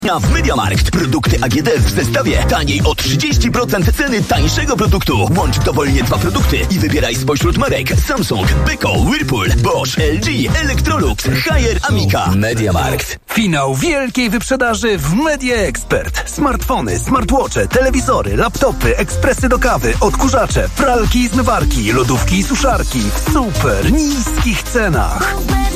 A w MediaMarkt produkty AGD w zestawie taniej o 30% ceny tańszego produktu. Łącz dowolnie 2 produkty i wybieraj spośród marek Samsung, Beko, Whirlpool, Bosch, LG, Electrolux, Haier, Amica. MediaMarkt. Finał wielkiej wyprzedaży w Media Expert. Smartfony, smartwatche, telewizory, laptopy, ekspresy do kawy, odkurzacze, pralki i zmywarki, lodówki i suszarki w super niskich cenach.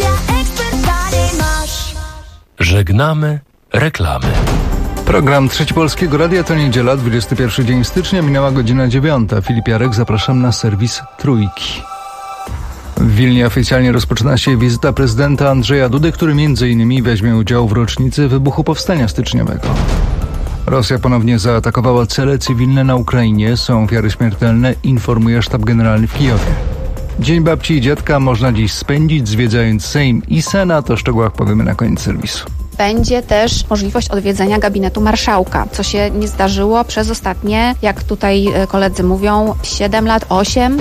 Żegnamy reklamy. Program Trzeci Polskiego Radia to niedziela, 21 dzień stycznia, minęła godzina 9. Filip Jarek, zapraszam na serwis Trójki. W Wilnie oficjalnie rozpoczyna się wizyta prezydenta Andrzeja Dudy, który m.in. weźmie udział w rocznicy wybuchu Powstania Styczniowego. Rosja ponownie zaatakowała cele cywilne na Ukrainie. Są ofiary śmiertelne, informuje sztab generalny w Kijowie. Dzień babci i dziadka można dziś spędzić, zwiedzając Sejm i Senat. O szczegółach powiemy na koniec serwisu. Będzie też możliwość odwiedzenia gabinetu marszałka, co się nie zdarzyło przez ostatnie, jak tutaj koledzy mówią, 7 lat, 8.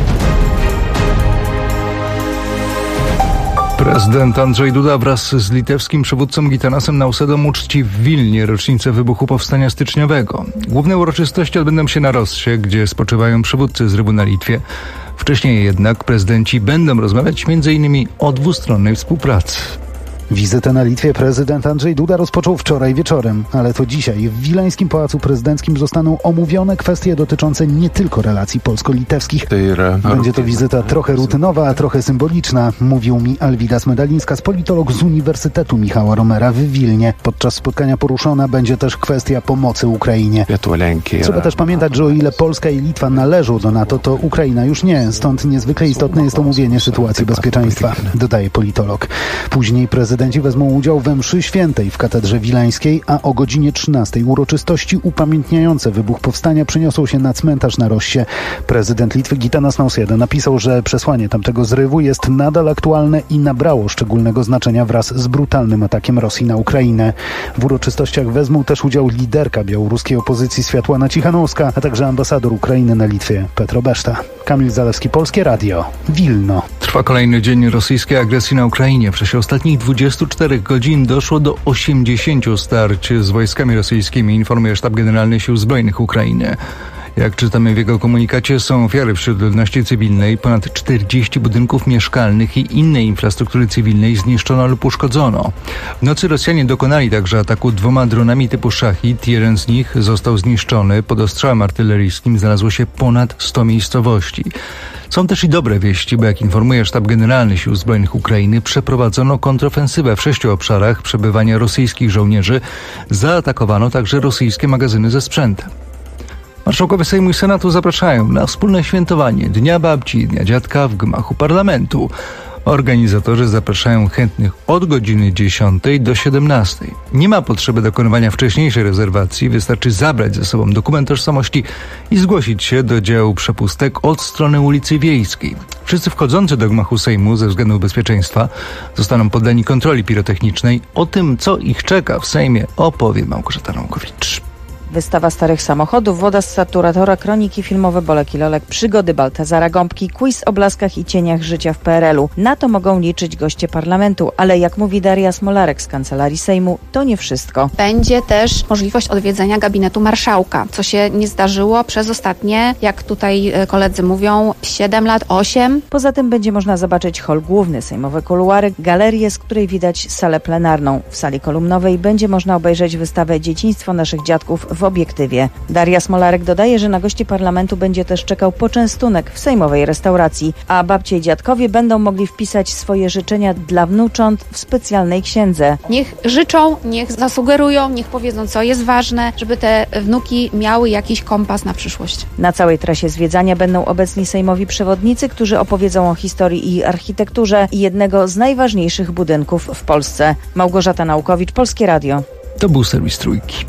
Prezydent Andrzej Duda wraz z litewskim przywódcą Gitanasem Nausėdą uczci w Wilnie rocznicę wybuchu Powstania Styczniowego. Główne uroczystości odbędą się na Rossie, gdzie spoczywają przywódcy z Rybu na Litwie. Wcześniej jednak prezydenci będą rozmawiać m.in. o dwustronnej współpracy. Wizytę na Litwie prezydent Andrzej Duda rozpoczął wczoraj wieczorem, ale to dzisiaj w Wileńskim Pałacu Prezydenckim zostaną omówione kwestie dotyczące nie tylko relacji polsko-litewskich. Będzie to wizyta trochę rutynowa, a trochę symboliczna, mówił mi Alvidas Medalinskas, politolog z Uniwersytetu Michała Romera w Wilnie. Podczas spotkania poruszona będzie też kwestia pomocy Ukrainie. Trzeba też pamiętać, że o ile Polska i Litwa należą do NATO, to Ukraina już nie, stąd niezwykle istotne jest omówienie sytuacji bezpieczeństwa, dodaje politolog. Później prezydenci wezmą udział we mszy świętej w katedrze wileńskiej, a o godzinie 13 uroczystości upamiętniające wybuch powstania przyniosą się na cmentarz na Rossie. Prezydent Litwy Gitanas Nausėda napisał, że przesłanie tamtego zrywu jest nadal aktualne i nabrało szczególnego znaczenia wraz z brutalnym atakiem Rosji na Ukrainę. W uroczystościach wezmą też udział liderka białoruskiej opozycji Światłana Cichanouska, a także ambasador Ukrainy na Litwie Petro Beszta. Kamil Zalewski, Polskie Radio, Wilno. Trwa kolejny dzień rosyjskiej agresji na Ukrainie. W czasie ostatnich 24 godzin doszło do 80 starć z wojskami rosyjskimi, informuje Sztab Generalny Sił Zbrojnych Ukrainy. Jak czytamy w jego komunikacie, są ofiary wśród ludności cywilnej. Ponad 40 budynków mieszkalnych i innej infrastruktury cywilnej zniszczono lub uszkodzono. W nocy Rosjanie dokonali także ataku 2 dronami typu Szachid. Jeden z nich został zniszczony. Pod ostrzałem artyleryjskim znalazło się ponad 100 miejscowości. Są też i dobre wieści, bo jak informuje Sztab Generalny Sił Zbrojnych Ukrainy, przeprowadzono kontrofensywę w 6 obszarach przebywania rosyjskich żołnierzy. Zaatakowano także rosyjskie magazyny ze sprzętem. Marszałkowie Sejmu i Senatu zapraszają na wspólne świętowanie Dnia Babci i Dnia Dziadka w gmachu parlamentu. Organizatorzy zapraszają chętnych od godziny 10 do 17. Nie ma potrzeby dokonywania wcześniejszej rezerwacji, wystarczy zabrać ze sobą dokument tożsamości i zgłosić się do działu przepustek od strony ulicy Wiejskiej. Wszyscy wchodzący do gmachu Sejmu ze względów bezpieczeństwa zostaną poddani kontroli pirotechnicznej. O tym, co ich czeka w Sejmie, opowie Małgorzata Romkowicz. Wystawa starych samochodów, woda z saturatora, kroniki filmowe Bolek i Lolek, przygody Baltazara Gąbki, quiz o blaskach i cieniach życia w PRL-u. Na to mogą liczyć goście parlamentu, ale jak mówi Daria Smolarek z Kancelarii Sejmu, to nie wszystko. Będzie też możliwość odwiedzenia gabinetu marszałka, co się nie zdarzyło przez ostatnie, jak tutaj koledzy mówią, 7 lat, 8. Poza tym będzie można zobaczyć hol główny, sejmowe kuluary, galerię, z której widać salę plenarną. W sali kolumnowej będzie można obejrzeć wystawę Dzieciństwo naszych dziadków w obiektywie. Daria Smolarek dodaje, że na gości parlamentu będzie też czekał poczęstunek w sejmowej restauracji, a babcie i dziadkowie będą mogli wpisać swoje życzenia dla wnucząt w specjalnej księdze. Niech życzą, niech zasugerują, niech powiedzą, co jest ważne, żeby te wnuki miały jakiś kompas na przyszłość. Na całej trasie zwiedzania będą obecni sejmowi przewodnicy, którzy opowiedzą o historii i architekturze jednego z najważniejszych budynków w Polsce. Małgorzata Naukowicz, Polskie Radio. To był serwis Trójki.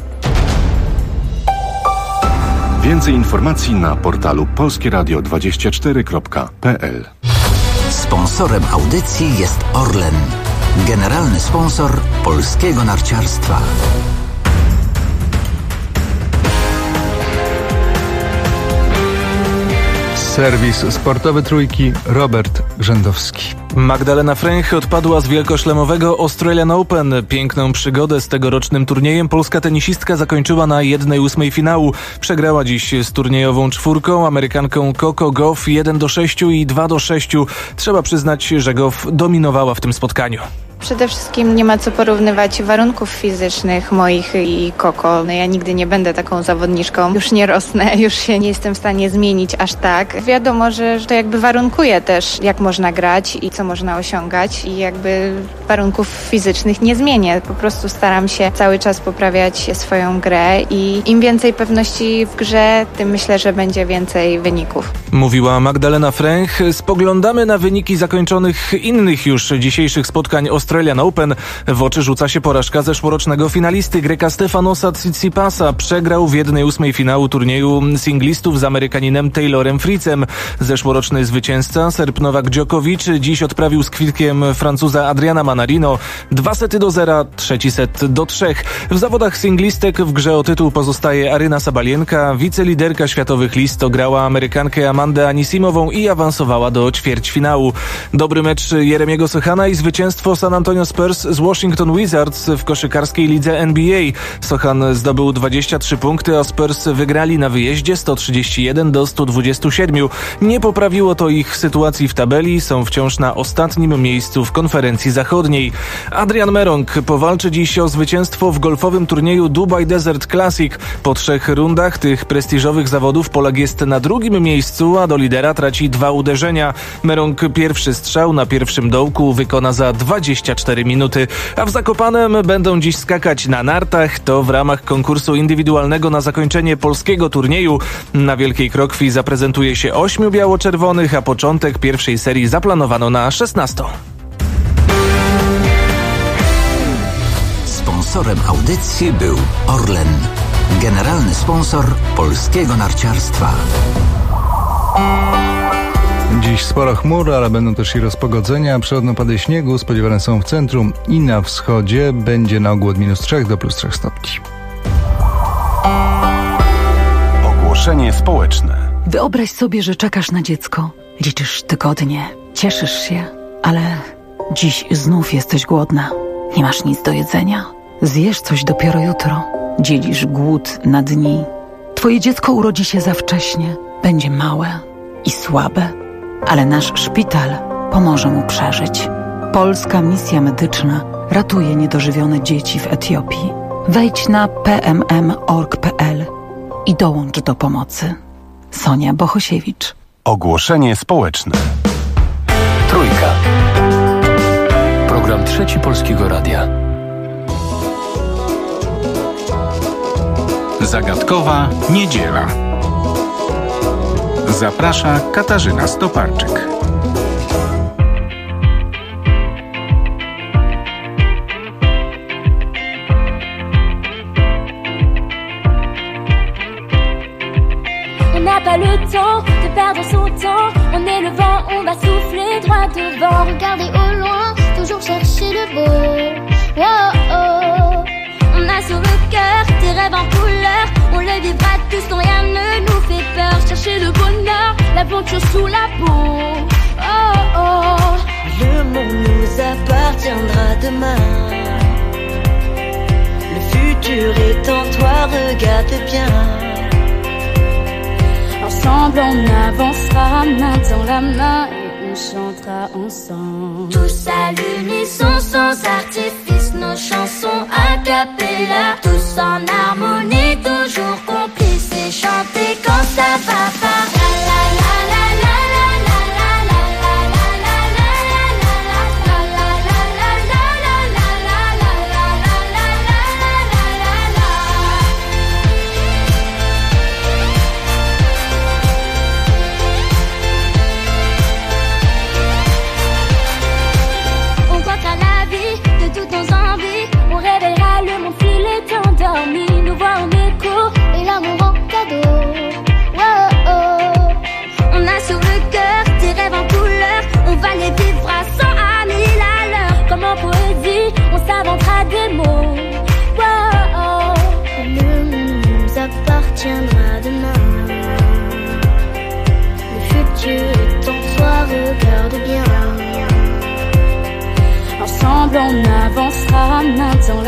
Więcej informacji na portalu polskieradio24.pl. Sponsorem audycji jest Orlen, generalny sponsor polskiego narciarstwa. Serwis sportowy Trójki, Robert Grzędowski. Magdalena Fręch odpadła z wielkoszlemowego Australian Open. Piękną przygodę z tegorocznym turniejem polska tenisistka zakończyła na 1/8 finału. Przegrała dziś z turniejową czwórką, Amerykanką Coco Gauff 1-6 i 2-6. Trzeba przyznać, że Gauff dominowała w tym spotkaniu. Przede wszystkim nie ma co porównywać warunków fizycznych moich i Koko. Ja nigdy nie będę taką zawodniczką. Już nie rosnę, już się nie jestem w stanie zmienić aż tak. Wiadomo, że to jakby warunkuje też, jak można grać i co można osiągać. I jakby warunków fizycznych nie zmienię. Po prostu staram się cały czas poprawiać swoją grę i im więcej pewności w grze, tym myślę, że będzie więcej wyników. Mówiła Magdalena Fręch. Spoglądamy na wyniki zakończonych innych już dzisiejszych spotkań Australian Open. W oczy rzuca się porażka zeszłorocznego finalisty Greka Stefanosa Tsitsipasa. Przegrał w 1/8 finału turnieju singlistów z Amerykaninem Taylorem Fritzem. Zeszłoroczny zwycięzca Serb Nowak Djokovic dziś odprawił z kwitkiem Francuza Adriana Manarino. 2-0, trzeci set do 3. W zawodach singlistek w grze o tytuł pozostaje Aryna Sabalienka. Wiceliderka światowych list ograła Amerykankę Amandę Anisimową i awansowała do ćwierćfinału. Dobry mecz Jeremiego Sochana i zwycięstwo San Antonio Spurs z Washington Wizards w koszykarskiej lidze NBA. Sochan zdobył 23 punkty, a Spurs wygrali na wyjeździe 131-127. Nie poprawiło to ich sytuacji w tabeli, są wciąż na ostatnim miejscu w konferencji zachodniej. Adrian Meronk powalczy dziś o zwycięstwo w golfowym turnieju Dubai Desert Classic. Po 3 rundach tych prestiżowych zawodów Polak jest na drugim miejscu, a do lidera traci 2 uderzenia. Meronk pierwszy strzał na pierwszym dołku wykona za 24 minuty, a w Zakopanem będą dziś skakać na nartach. To w ramach konkursu indywidualnego na zakończenie polskiego turnieju. Na Wielkiej Krokwi zaprezentuje się 8 biało-czerwonych, a początek pierwszej serii zaplanowano na 16. Sponsorem audycji był Orlen, generalny sponsor polskiego narciarstwa. Dziś sporo chmur, ale będą też i rozpogodzenia. Przelotne opady śniegu spodziewane są w centrum i na wschodzie. Będzie na ogół od -3 do +3 stopni. Ogłoszenie społeczne. Wyobraź sobie, że czekasz na dziecko. Liczysz tygodnie, cieszysz się, ale dziś znów jesteś głodna. Nie masz nic do jedzenia. Zjesz coś dopiero jutro. Dzielisz głód na dni. Twoje dziecko urodzi się za wcześnie. Będzie małe i słabe, ale nasz szpital pomoże mu przeżyć. Polska misja medyczna ratuje niedożywione dzieci w Etiopii. Wejdź na pmm.org.pl i dołącz do pomocy. Sonia Bohosiewicz. Ogłoszenie społeczne. Trójka. Program Trzeci Polskiego Radia. Zagadkowa niedziela. Zaprasza Katarzyna Stoparczyk. On n'a pas le temps de perdre son temps. On est le vent, on va souffler droit devant. Regardez au loin, toujours chercher le beau. Oh, oh. On a sur le cœur des rêves en couleur. On les vivra tous quand rien ne nous fait peur. Chercher le bonheur, l'aventure sous la peau. Oh, oh. Le monde nous appartiendra demain. Le futur est en toi, regarde bien. Ensemble on avancera, main dans la main, et on chantera ensemble. Tous à l'unisson, sans artifice, nos chansons a cappella. Tous en harmonie, toujours complices, et chanter quand ça va pas. La la la la la la la la la la la la la la On goûtera la vie de toutes nos envies. On révélera le monde s'il est endormi.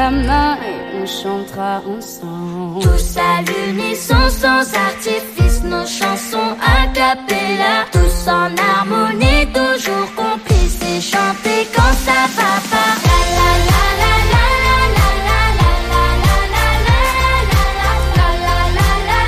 la main et on chantera ensemble. Tous à sans artifice, nos chansons a cappella. Tous en harmonie, toujours complices et chanter quand ça va pas. La la la la la la la la la la la la la la la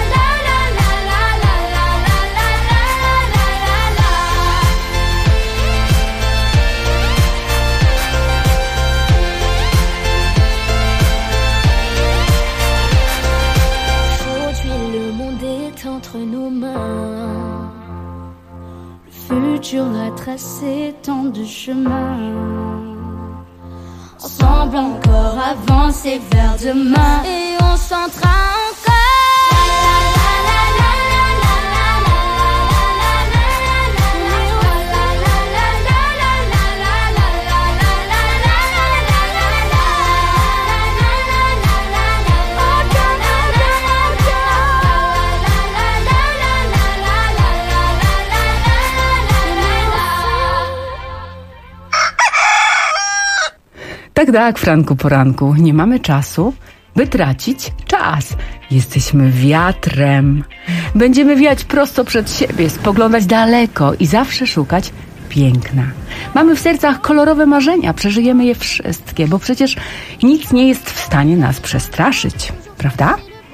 entre nos mains. Le futur a tracé tant de chemins. Ensemble encore avancer vers demain. Et on chantera encore. Tak, Franku Poranku, nie mamy czasu, by tracić czas. Jesteśmy wiatrem. Będziemy wiać prosto przed siebie, spoglądać daleko i zawsze szukać piękna. Mamy w sercach kolorowe marzenia, przeżyjemy je wszystkie, bo przecież nic nie jest w stanie nas przestraszyć, prawda?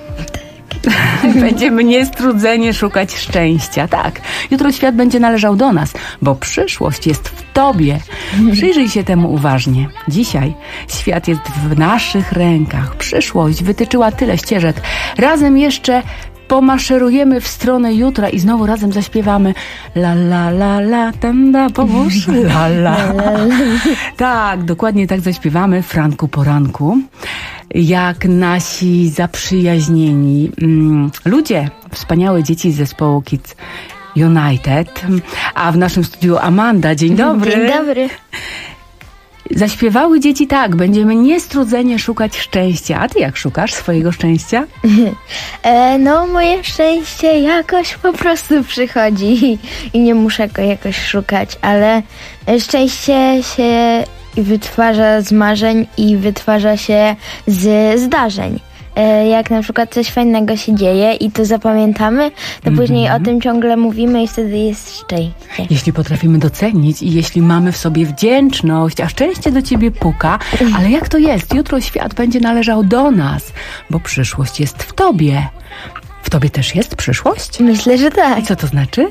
Będziemy niestrudzenie szukać szczęścia. Tak, jutro świat będzie należał do nas, bo przyszłość jest w tobie. Przyjrzyj się temu uważnie. Dzisiaj świat jest w naszych rękach. Przyszłość wytyczyła tyle ścieżek. Razem jeszcze pomaszerujemy w stronę jutra i znowu razem zaśpiewamy la la la la, tanda, pomóż, la la. Tak, dokładnie tak zaśpiewamy, Franku Poranku. Jak nasi zaprzyjaźnieni ludzie, wspaniałe dzieci z zespołu Kids United. A w naszym studiu Amanda, dzień dobry. Dzień dobry. Zaśpiewały dzieci tak, będziemy niestrudzenie szukać szczęścia. A ty jak szukasz swojego szczęścia? No, moje szczęście jakoś po prostu przychodzi i nie muszę go jakoś szukać, ale szczęście się wytwarza z marzeń i wytwarza się z zdarzeń. Jak na przykład coś fajnego się dzieje i to zapamiętamy, to później o tym ciągle mówimy i wtedy jest szczęście. Jeśli potrafimy docenić i jeśli mamy w sobie wdzięczność, a szczęście do ciebie puka, ale jak to jest? Jutro świat będzie należał do nas, bo przyszłość jest w tobie. W tobie też jest przyszłość? Myślę, że tak. I co to znaczy?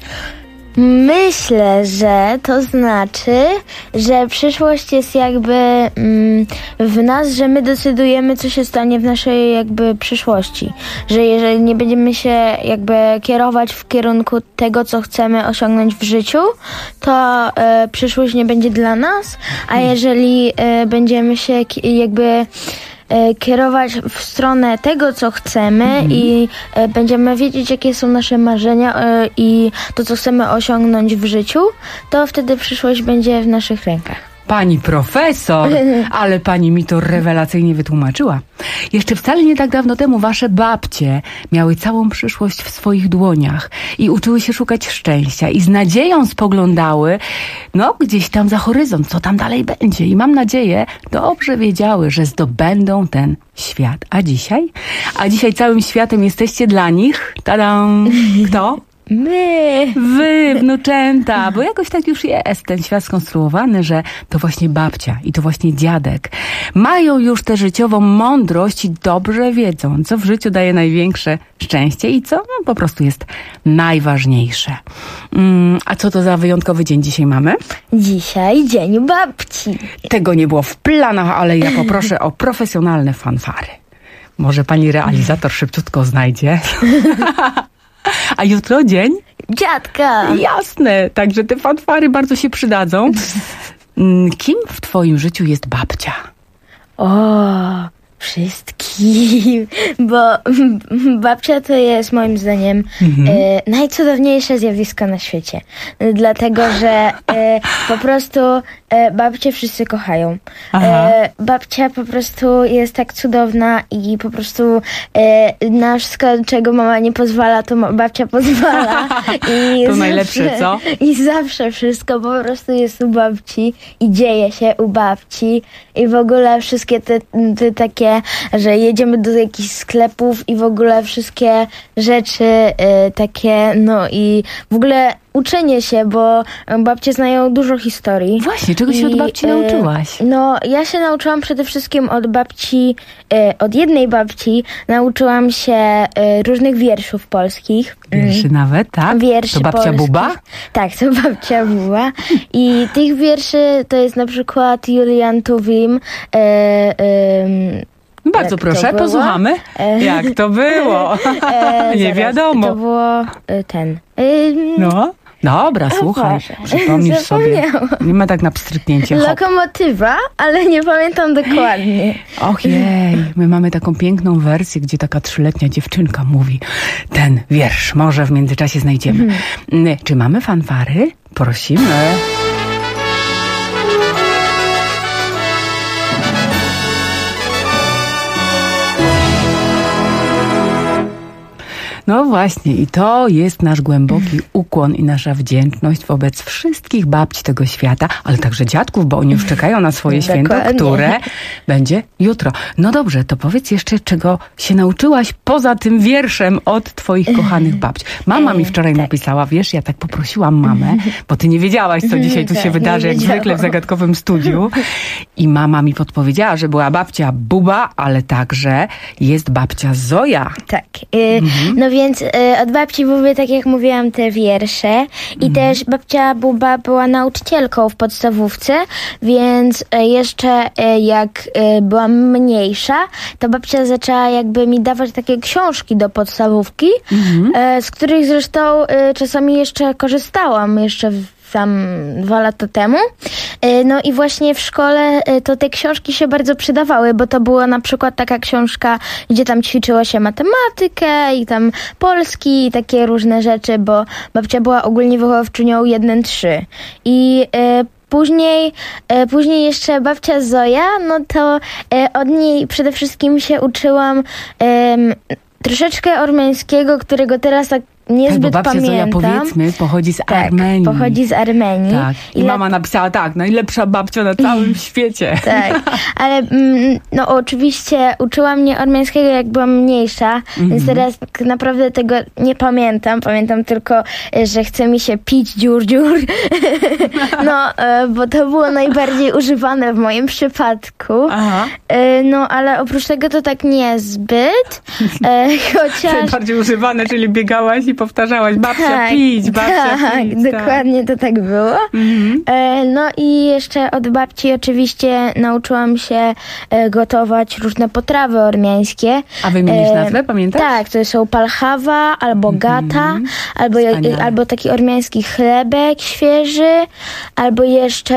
Myślę, że to znaczy, że przyszłość jest jakby w nas, że my decydujemy, co się stanie w naszej jakby przyszłości. Że jeżeli nie będziemy się jakby kierować w kierunku tego, co chcemy osiągnąć w życiu, to przyszłość nie będzie dla nas, a jeżeli będziemy się jakby kierować w stronę tego, co chcemy i będziemy wiedzieć, jakie są nasze marzenia i to, co chcemy osiągnąć w życiu, to wtedy przyszłość będzie w naszych rękach. Pani profesor, ale pani mi to rewelacyjnie wytłumaczyła. Jeszcze wcale nie tak dawno temu wasze babcie miały całą przyszłość w swoich dłoniach i uczyły się szukać szczęścia i z nadzieją spoglądały, gdzieś tam za horyzont, co tam dalej będzie. I mam nadzieję, dobrze wiedziały, że zdobędą ten świat. A dzisiaj? A dzisiaj całym światem jesteście dla nich. Tadam! Kto? My! Wy, wnuczęta, bo jakoś tak już jest ten świat skonstruowany, że to właśnie babcia i to właśnie dziadek mają już tę życiową mądrość i dobrze wiedzą, co w życiu daje największe szczęście i co po prostu jest najważniejsze. A co to za wyjątkowy dzień dzisiaj mamy? Dzisiaj Dzień Babci. Tego nie było w planach, ale ja poproszę o profesjonalne fanfary. Może pani realizator szybciutko znajdzie. A jutro dzień? Dziadka! Jasne, także te fanfary bardzo się przydadzą. Kim w twoim życiu jest babcia? O, wszystkim, bo babcia to jest moim zdaniem najcudowniejsze zjawisko na świecie. Dlatego, że po prostu babcię wszyscy kochają. Aha. Babcia po prostu jest tak cudowna i po prostu na wszystko, czego mama nie pozwala, to babcia pozwala. I to zawsze, najlepsze, co? I zawsze wszystko po prostu jest u babci i dzieje się u babci i w ogóle wszystkie te takie, że jedziemy do jakichś sklepów i w ogóle wszystkie rzeczy takie, no i w ogóle uczenie się, bo babcie znają dużo historii. Właśnie, czego się od babci nauczyłaś? No, ja się nauczyłam przede wszystkim od babci, od jednej babci nauczyłam się różnych wierszów polskich. Wierszy nawet, tak? Wierszy to babcia polskich. Buba? Tak, to babcia Buba. I tych wierszy to jest na przykład Julian Tuwim. Bardzo proszę, posłuchamy. Jak to było? Nie wiadomo. To było ten. No. Dobra, słuchaj, przypomnisz sobie. Nie ma tak na pstryknięcie. Lokomotywa, ale nie pamiętam dokładnie. Ojej, my mamy taką piękną wersję, gdzie taka 3-letnia dziewczynka mówi ten wiersz, może w międzyczasie znajdziemy. Czy mamy fanfary? Prosimy. No właśnie, i to jest nasz głęboki ukłon i nasza wdzięczność wobec wszystkich babci tego świata, ale także dziadków, bo oni już czekają na swoje święto, które będzie jutro. No dobrze, to powiedz jeszcze, czego się nauczyłaś poza tym wierszem od twoich kochanych babci. Mama mi wczoraj napisała, wiesz, ja tak poprosiłam mamę, bo ty nie wiedziałaś, co dzisiaj tu się wydarzy, jak zwykle w zagadkowym studiu. I mama mi podpowiedziała, że była babcia Buba, ale także jest babcia Zoja. Tak. No więc od babci Buby, tak jak mówiłam, te wiersze. I też babcia Buba była nauczycielką w podstawówce, więc jeszcze jak byłam mniejsza, to babcia zaczęła jakby mi dawać takie książki do podstawówki, z których zresztą czasami jeszcze korzystałam, jeszcze tam 2 lata temu. No i właśnie w szkole to te książki się bardzo przydawały, bo to była na przykład taka książka, gdzie tam ćwiczyło się matematykę i tam polski i takie różne rzeczy, bo babcia była ogólnie wychowawczynią 1-3. I później jeszcze babcia Zoja, no to od niej przede wszystkim się uczyłam troszeczkę ormiańskiego, którego teraz tak niezbyt tak, bo babcia pamiętam. Zoja, powiedzmy, pochodzi z Armenii. Pochodzi z Armenii. Tak. I mama napisała tak, najlepsza babcia na całym świecie. Tak, ale no oczywiście uczyła mnie ormiańskiego, jak byłam mniejsza, więc teraz tak naprawdę tego nie pamiętam. Pamiętam tylko, że chce mi się pić dziur. No, bo to było najbardziej używane w moim przypadku. Aha. No, ale oprócz tego to tak niezbyt. Chociaż... Najbardziej używane, czyli biegałaś i powtarzałaś babcia pić, babcia pić. Tak, dokładnie to tak było. No i jeszcze od babci oczywiście nauczyłam się gotować różne potrawy ormiańskie. A wymienisz nazwę, pamiętasz? Tak, to są palchawa, albo gata, albo taki ormiański chlebek świeży, albo jeszcze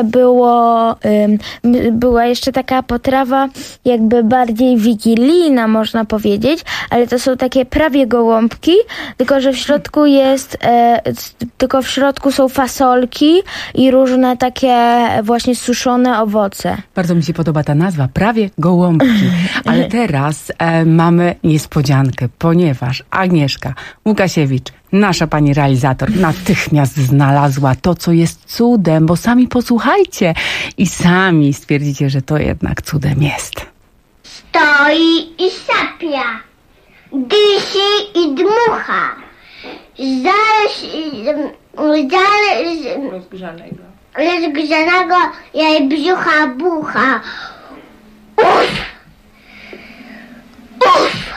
była jeszcze taka potrawa jakby bardziej wigilijna, można powiedzieć, ale to są takie prawie gołąbki, tylko że w środku w środku są fasolki i różne takie właśnie suszone owoce. Bardzo mi się podoba ta nazwa, prawie gołąbki. Ale teraz mamy niespodziankę, ponieważ Agnieszka Łukasiewicz, nasza pani realizator, natychmiast znalazła to, co jest cudem, bo sami posłuchajcie i sami stwierdzicie, że to jednak cudem jest. Stoi i sapia, dysi i dmucha. Rozgrzanego jej brzucha bucha. Uff! Uff!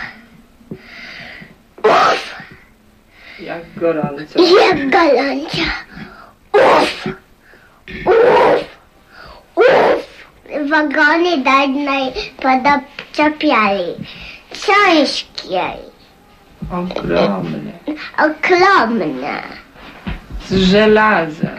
Uff! Jak gorąco. Jak gorąco. Uff! Uff! Uff! Wagony danej podczepiali. Ciężkiej. Ogromne. Ogromne. Z żelaza.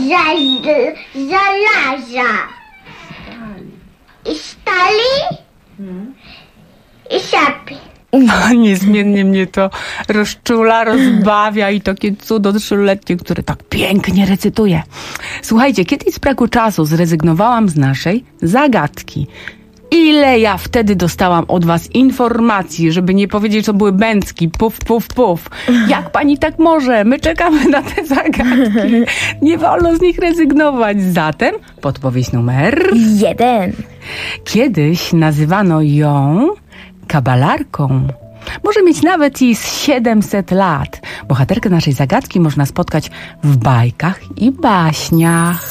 Żelaza. I stali. I sapie. Niezmiennie mnie to rozczula, rozbawia i takie cudo 3-letnie, które tak pięknie recytuje. Słuchajcie, kiedyś z braku czasu zrezygnowałam z naszej zagadki. Ile ja wtedy dostałam od was informacji, żeby nie powiedzieć, że to były bęcki, puf, puf, puf. Jak pani tak może? My czekamy na te zagadki. Nie wolno z nich rezygnować. Zatem podpowiedź numer 1. Kiedyś nazywano ją kabalarką. Może mieć nawet i z 700 lat. Bohaterkę naszej zagadki można spotkać w bajkach i baśniach.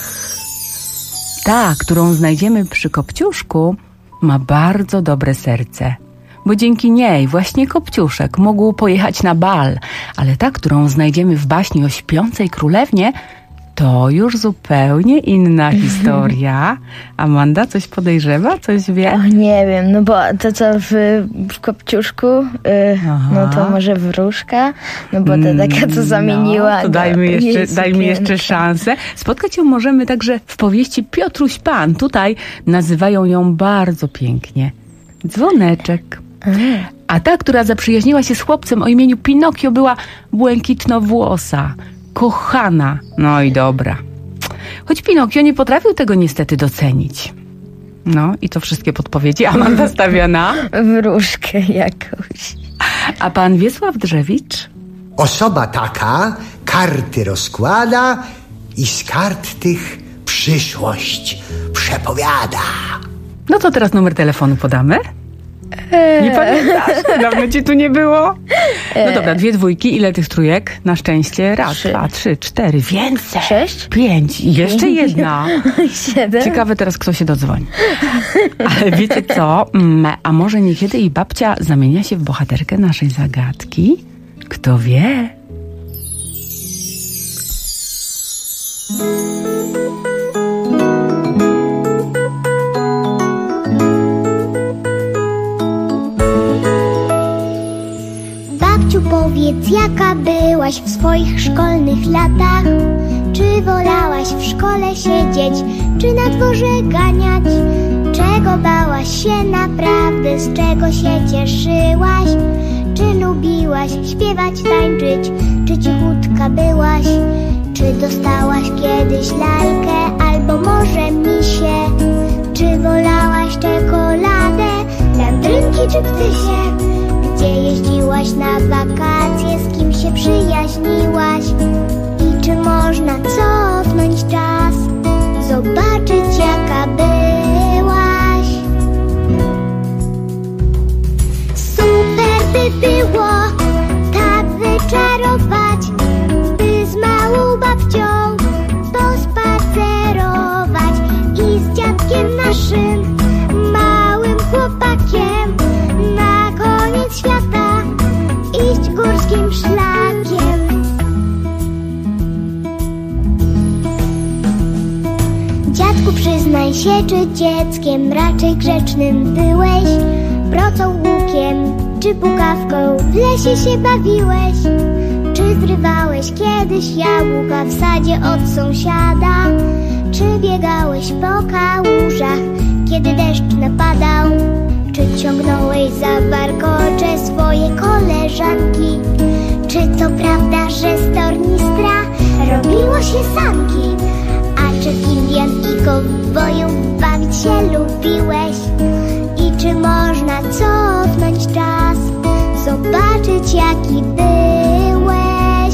Ta, którą znajdziemy przy Kopciuszku, ma bardzo dobre serce, bo dzięki niej właśnie Kopciuszek mógł pojechać na bal, ale ta, którą znajdziemy w baśni o śpiącej królewnie, to już zupełnie inna historia. Amanda coś podejrzewa? Coś wie? O, nie wiem, no bo to co w Kopciuszku, no to może wróżka, no bo to taka, co zamieniła. No, to dajmy jeszcze szansę. Spotkać ją możemy także w powieści Piotruś Pan. Tutaj nazywają ją bardzo pięknie Dzwoneczek. A ta, która zaprzyjaźniła się z chłopcem o imieniu Pinokio, była błękitnowłosa, kochana, no i dobra. Choć Pinokio nie potrafił tego niestety docenić. No i to wszystkie podpowiedzi Amanda stawia na wróżkę jakąś. A pan Wiesław Drzewicz? Osoba taka karty rozkłada i z kart tych przyszłość przepowiada. No to teraz numer telefonu podamy? Nie pamiętasz? Dawno ci tu nie było? No dobra, 2 dwójki. Ile tych trójek? Na szczęście. 1, 2, 3, 4. Więcej. 6. 5. Jeszcze jedna. 7. Ciekawe teraz, kto się dodzwoni. Ale wiecie co? A może niekiedy i babcia zamienia się w bohaterkę naszej zagadki? Kto wie? Powiedz, jaka byłaś w swoich szkolnych latach? Czy wolałaś w szkole siedzieć, czy na dworze ganiać? Czego bałaś się naprawdę, z czego się cieszyłaś? Czy lubiłaś śpiewać, tańczyć, czy cichutka byłaś? Czy dostałaś kiedyś lalkę, albo może misie? Czy wolałaś czekoladę, landrynki czy ptysie? Gdzie jeździłaś na wakacje, z kim się przyjaźniłaś? I czy można cofnąć czas, zobaczyć jaka byłaś? Super by było tak wyczarować, by z małą babcią pospacerować i z dziadkiem naszym małym chłopakiem na koniec świata iść górskim szlakiem. Dziadku, przyznaj się, czy dzieckiem raczej grzecznym byłeś? Procą łukiem czy pukawką w lesie się bawiłeś? Czy zrywałeś kiedyś jabłka w sadzie od sąsiada? Czy biegałeś po kałużach, kiedy deszcz napadał? Czy ciągnąłeś za warkocze swoje koleżanki? Czy to prawda, że z tornistra robiło się sanki? A czy w Indian i kowbojów bawić się lubiłeś? I czy można cofnąć czas, zobaczyć jaki byłeś?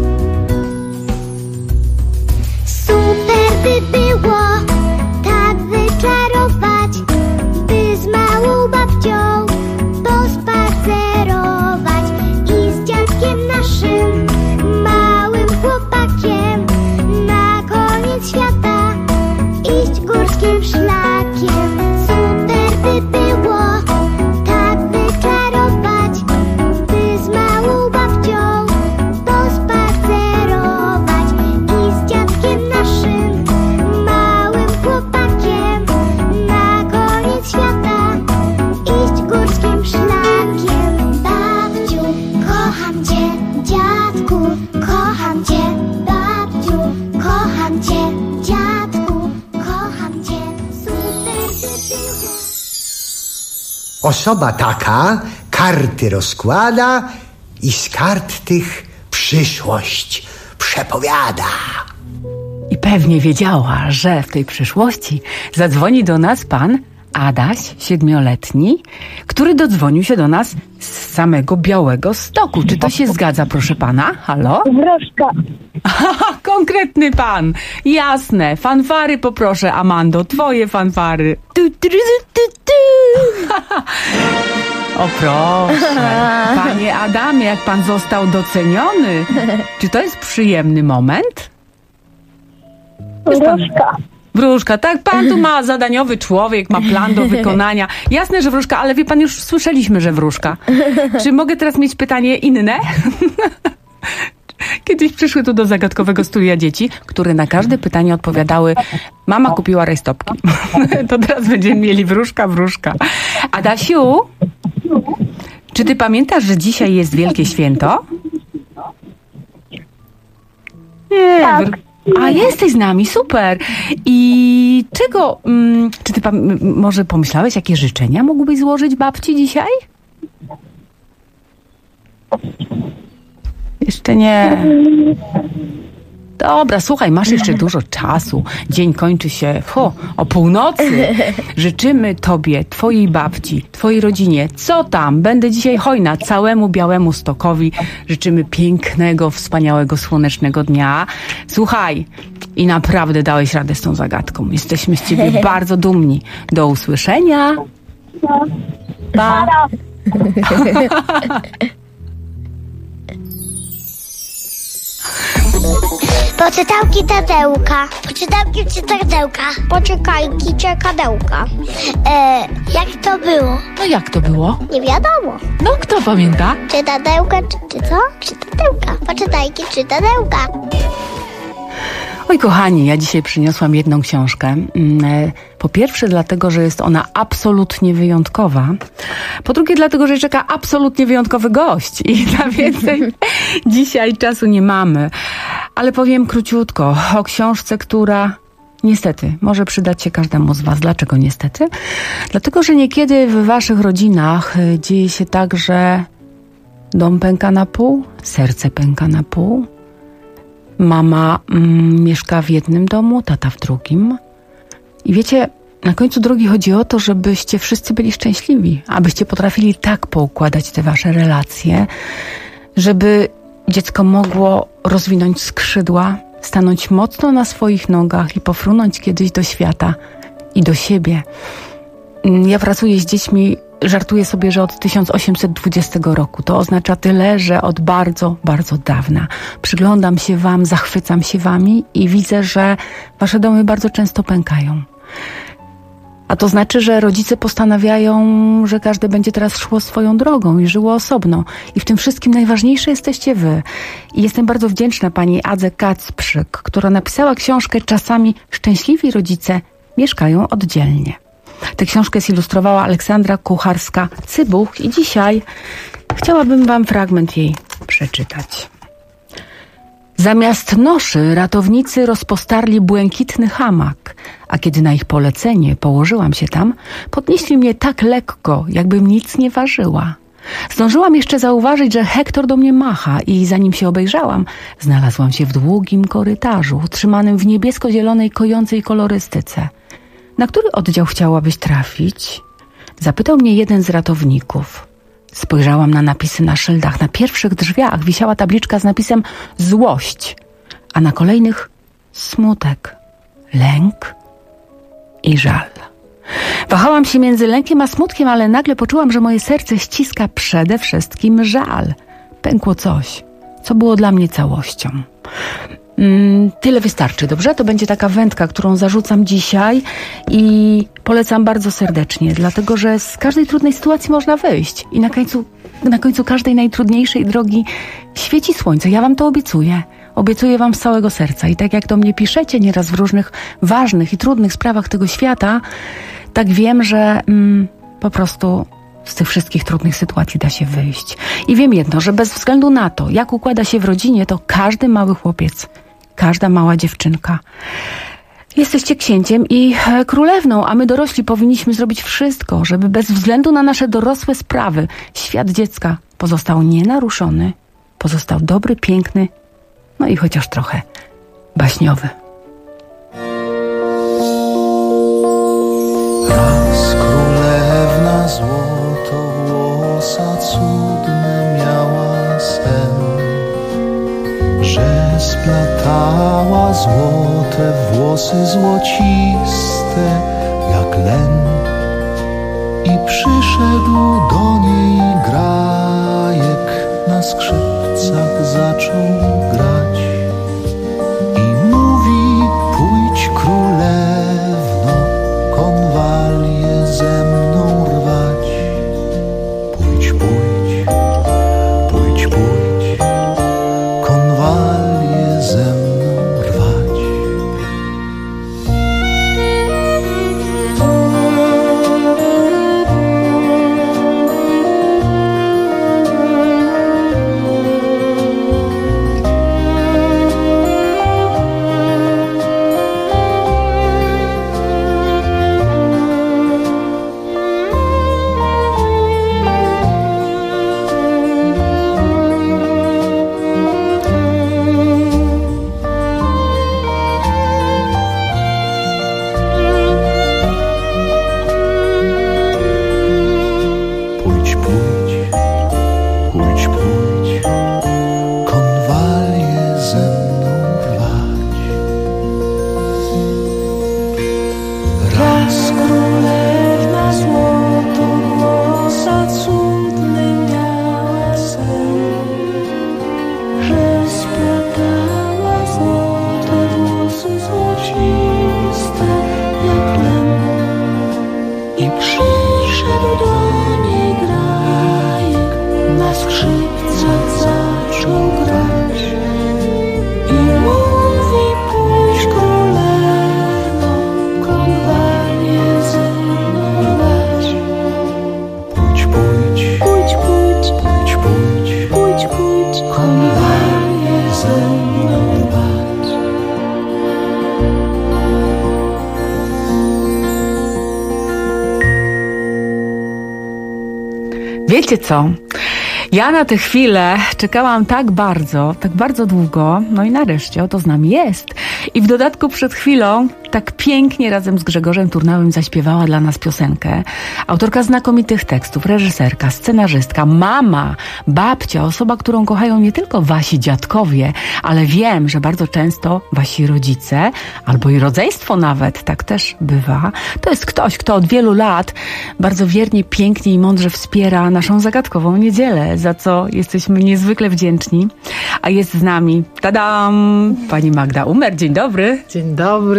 Super by było tak wyczarować, by z małą babcią pospacerować i z dziadkiem naszym małym chłopakiem na koniec świata iść górskim szlakiem. Super by było tak wyczarować, by z małą babcią pospacerować i z dziadkiem naszym małym chłopakiem na koniec świata iść górskim szlakiem. Babciu, kocham cię, dziadku, kocham cię, babciu, kocham cię, dziadku, kocham cię. Super by było. Osoba taka karty rozkłada i z kart tych przyszłość przepowiada. I pewnie wiedziała, że w tej przyszłości zadzwoni do nas pan Adaś, 7-letni, który dodzwonił się do nas z samego Białegostoku. Czy to się zgadza, proszę pana? Halo? Wróżka. Konkretny pan. Jasne. Fanfary poproszę, Amando. Twoje fanfary. O proszę. Panie Adamie, jak pan został doceniony. Czy to jest przyjemny moment? Wróżka. Wróżka, tak, pan tu ma zadaniowy człowiek, ma plan do wykonania. Jasne, że wróżka, ale wie pan, już słyszeliśmy, że wróżka. Czy mogę teraz mieć pytanie inne? Kiedyś przyszły tu do zagadkowego studia dzieci, które na każde pytanie odpowiadały: mama kupiła rajstopki. To teraz będziemy mieli wróżka. Adasiu, czy ty pamiętasz, że dzisiaj jest wielkie święto? Nie, tak. A jesteś z nami, super. I czego, czy ty może pomyślałeś, jakie życzenia mógłbyś złożyć babci dzisiaj? Jeszcze nie. Dobra, słuchaj, masz jeszcze dużo czasu. Dzień kończy się o północy. Życzymy tobie, twojej babci, twojej rodzinie, co tam, będę dzisiaj hojna całemu Białemustokowi. Życzymy pięknego, wspaniałego, słonecznego dnia. Słuchaj, i naprawdę dałeś radę z tą zagadką. Jesteśmy z ciebie bardzo dumni. Do usłyszenia. Pa. Poczytałki Tadełka. Poczytałki Tadełka. Poczekajki czekadełka. Jak to było? No jak to było? Nie wiadomo. No kto pamięta? Czy Tadełka, czy co? Czy Tadełka. Poczytajki czy Tadełka. Oj kochani, ja dzisiaj przyniosłam jedną książkę. Po pierwsze dlatego, że jest ona absolutnie wyjątkowa. Po drugie dlatego, że czeka absolutnie wyjątkowy gość. I na więcej dzisiaj czasu nie mamy. Ale powiem króciutko o książce, która niestety może przydać się każdemu z was. Dlaczego niestety? Dlatego, że niekiedy w waszych rodzinach dzieje się tak, że dom pęka na pół, serce pęka na pół. Mama mieszka w jednym domu, tata w drugim. I wiecie, na końcu drogi chodzi o to, żebyście wszyscy byli szczęśliwi, abyście potrafili tak poukładać te wasze relacje, żeby dziecko mogło rozwinąć skrzydła, stanąć mocno na swoich nogach i pofrunąć kiedyś do świata i do siebie. Ja pracuję z dziećmi, żartuję sobie, że od 1820 roku. To oznacza tyle, że od bardzo, bardzo dawna. Przyglądam się wam, zachwycam się wami i widzę, że wasze domy bardzo często pękają. A to znaczy, że rodzice postanawiają, że każdy będzie teraz szło swoją drogą i żyło osobno. I w tym wszystkim najważniejsze jesteście wy. I jestem bardzo wdzięczna pani Adze Kacprzyk, która napisała książkę Czasami szczęśliwi rodzice mieszkają oddzielnie. Tę książkę zilustrowała Aleksandra Kucharska-Cybuch i dzisiaj chciałabym wam fragment jej przeczytać. Zamiast noszy ratownicy rozpostarli błękitny hamak, a kiedy na ich polecenie położyłam się tam, podnieśli mnie tak lekko, jakbym nic nie ważyła. Zdążyłam jeszcze zauważyć, że Hektor do mnie macha i zanim się obejrzałam, znalazłam się w długim korytarzu, utrzymanym w niebiesko-zielonej, kojącej kolorystyce. Na który oddział chciałabyś trafić? Zapytał mnie jeden z ratowników. Spojrzałam na napisy na szyldach. Na pierwszych drzwiach wisiała tabliczka z napisem złość, a na kolejnych smutek, lęk i żal. Wahałam się między lękiem a smutkiem, ale nagle poczułam, że moje serce ściska przede wszystkim żal. Pękło coś, co było dla mnie całością. Tyle wystarczy, dobrze? To będzie taka wędka, którą zarzucam dzisiaj i polecam bardzo serdecznie, dlatego że z każdej trudnej sytuacji można wyjść i na końcu każdej najtrudniejszej drogi świeci słońce. Ja wam to obiecuję. Obiecuję wam z całego serca. I tak jak do mnie piszecie nieraz w różnych ważnych i trudnych sprawach tego świata, tak wiem, że po prostu z tych wszystkich trudnych sytuacji da się wyjść. I wiem jedno, że bez względu na to, jak układa się w rodzinie, to każdy mały chłopiec, każda mała dziewczynka Jesteście księciem i królewną, a my dorośli powinniśmy zrobić wszystko, żeby bez względu na nasze dorosłe sprawy świat dziecka pozostał nienaruszony, pozostał dobry, piękny, no i chociaż trochę baśniowy. Raz królewna złotowłosa cudny miała sen, że splatała złote włosy złociste jak len. I przyszedł do niej grajek, na skrzypcach zaczął grać i mówi: pójdź królewno, konwalię ze mną rwać. Pójdź, pójdź, pójdź, pójdź, konwalię ze mną rwać. Wiecie co? Ja na tę chwilę czekałam tak bardzo długo, no i nareszcie oto z nami jest. I w dodatku przed chwilą tak pięknie razem z Grzegorzem Turnałem zaśpiewała dla nas piosenkę. Autorka znakomitych tekstów, reżyserka, scenarzystka, mama, babcia, osoba, którą kochają nie tylko wasi dziadkowie, ale wiem, że bardzo często wasi rodzice, albo i rodzeństwo nawet, tak też bywa. To jest ktoś, kto od wielu lat bardzo wiernie, pięknie i mądrze wspiera naszą zagadkową niedzielę, za co jesteśmy niezwykle wdzięczni. A jest z nami, tadam, pani Magda Umer. Dzień dobry. Dzień dobry,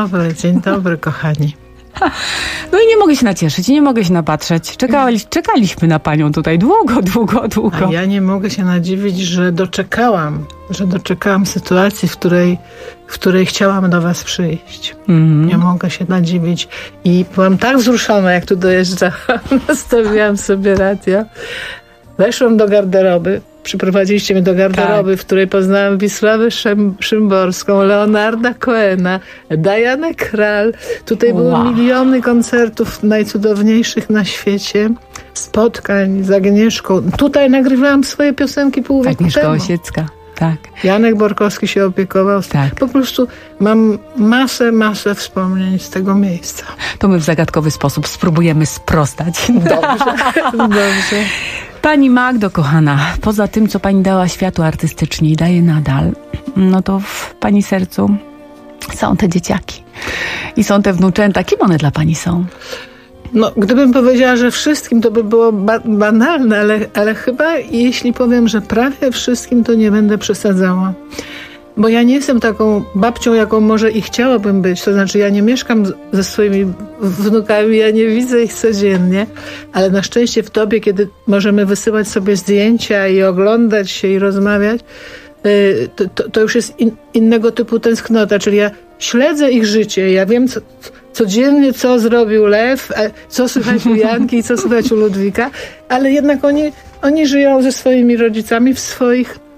kochani. No i nie mogę się nacieszyć, nie mogę się napatrzeć. Czekaliśmy na panią tutaj długo. A ja nie mogę się nadziwić, że doczekałam sytuacji, w której chciałam do was przyjść. Nie mogę się nadziwić. I byłam tak wzruszona, jak tu dojeżdżałam. Nastawiłam sobie radio. Weszłam do garderoby. Przyprowadziliście mnie do garderoby, tak, w której poznałam Wisławę Szymborską, Leonarda Cohena, Dianę Krall. Tutaj były miliony koncertów najcudowniejszych na świecie, spotkań z Agnieszką. Tutaj nagrywałam swoje piosenki pół wieku Agnieszka temu. Osiecka, tak. Janek Borkowski się opiekował. Tak. Po prostu mam masę wspomnień z tego miejsca. To my w zagadkowy sposób spróbujemy sprostać. Dobrze. Pani Magdo, kochana, poza tym, co pani dała światu artystycznie i daje nadal, no to w pani sercu są te dzieciaki i są te wnuczęta. Kim one dla pani są? No, gdybym powiedziała, że wszystkim, to by było banalne, ale chyba jeśli powiem, że prawie wszystkim, to nie będę przesadzała. Bo ja nie jestem taką babcią, jaką może i chciałabym być. To znaczy, ja nie mieszkam ze swoimi wnukami, ja nie widzę ich codziennie, ale na szczęście w dobie, kiedy możemy wysyłać sobie zdjęcia i oglądać się i rozmawiać, to już jest innego typu tęsknota. Czyli ja śledzę ich życie, ja wiem codziennie, co zrobił Lew, co słychać u Janki, co słychać u Ludwika, ale jednak oni żyją ze swoimi rodzicami w swoich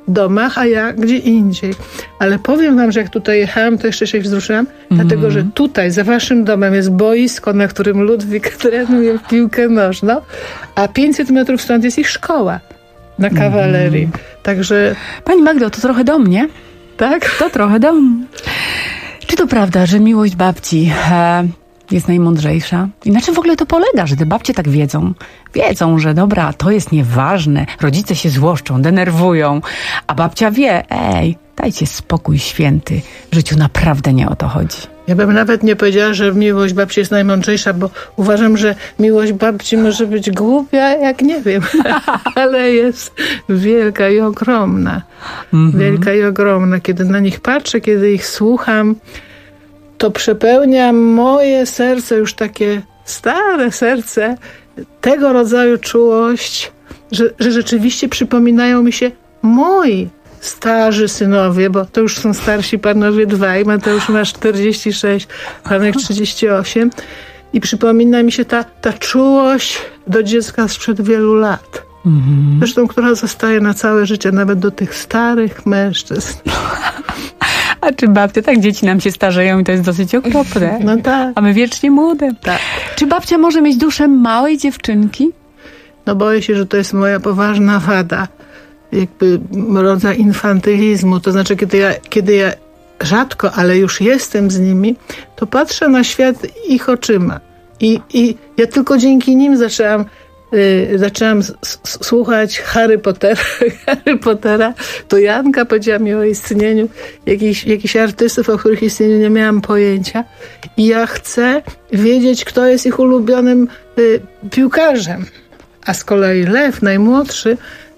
domach, a ja gdzie indziej. Ale powiem wam, że jak tutaj jechałam, to jeszcze się wzruszyłam, dlatego, że tutaj za waszym domem jest boisko, na którym Ludwik trenuje w piłkę nożną, a 500 metrów stąd jest ich szkoła na kawalerii. Także... Pani Magdo, to trochę dom, nie? Tak? To trochę dom. Czy to prawda, że miłość babci jest najmądrzejsza? I na czym w ogóle to polega, że te babcie tak wiedzą? Wiedzą, że dobra, to jest nieważne. Rodzice się złoszczą, denerwują, a babcia wie, dajcie spokój święty. W życiu naprawdę nie o to chodzi. Ja bym nawet nie powiedziała, że miłość babci jest najmądrzejsza, bo uważam, że miłość babci może być głupia, jak nie wiem, ale jest wielka i ogromna. Wielka i ogromna. Kiedy na nich patrzę, kiedy ich słucham, to przepełnia moje serce, już takie stare serce, tego rodzaju czułość, że rzeczywiście przypominają mi się moi starzy synowie, bo to już są starsi panowie dwaj, Mateusz ma 46, Franek 38 i przypomina mi się ta czułość do dziecka sprzed wielu lat. Zresztą, która zostaje na całe życie, nawet do tych starych mężczyzn. A czy babcia, tak dzieci nam się starzeją i to jest dosyć okropne. No tak. A my wiecznie młode. Tak. Czy babcia może mieć duszę małej dziewczynki? No boję się, że to jest moja poważna wada. Jakby rodzaj infantylizmu. To znaczy, kiedy ja rzadko, ale już jestem z nimi, to patrzę na świat ich oczyma. I ja tylko dzięki nim zaczęłam słuchać Harry Pottera. To Janka powiedziała mi o istnieniu jakichś artystów, o których istnieniu nie miałam pojęcia. I ja chcę wiedzieć, kto jest ich ulubionym piłkarzem. A z kolei Lew, najmłodszy,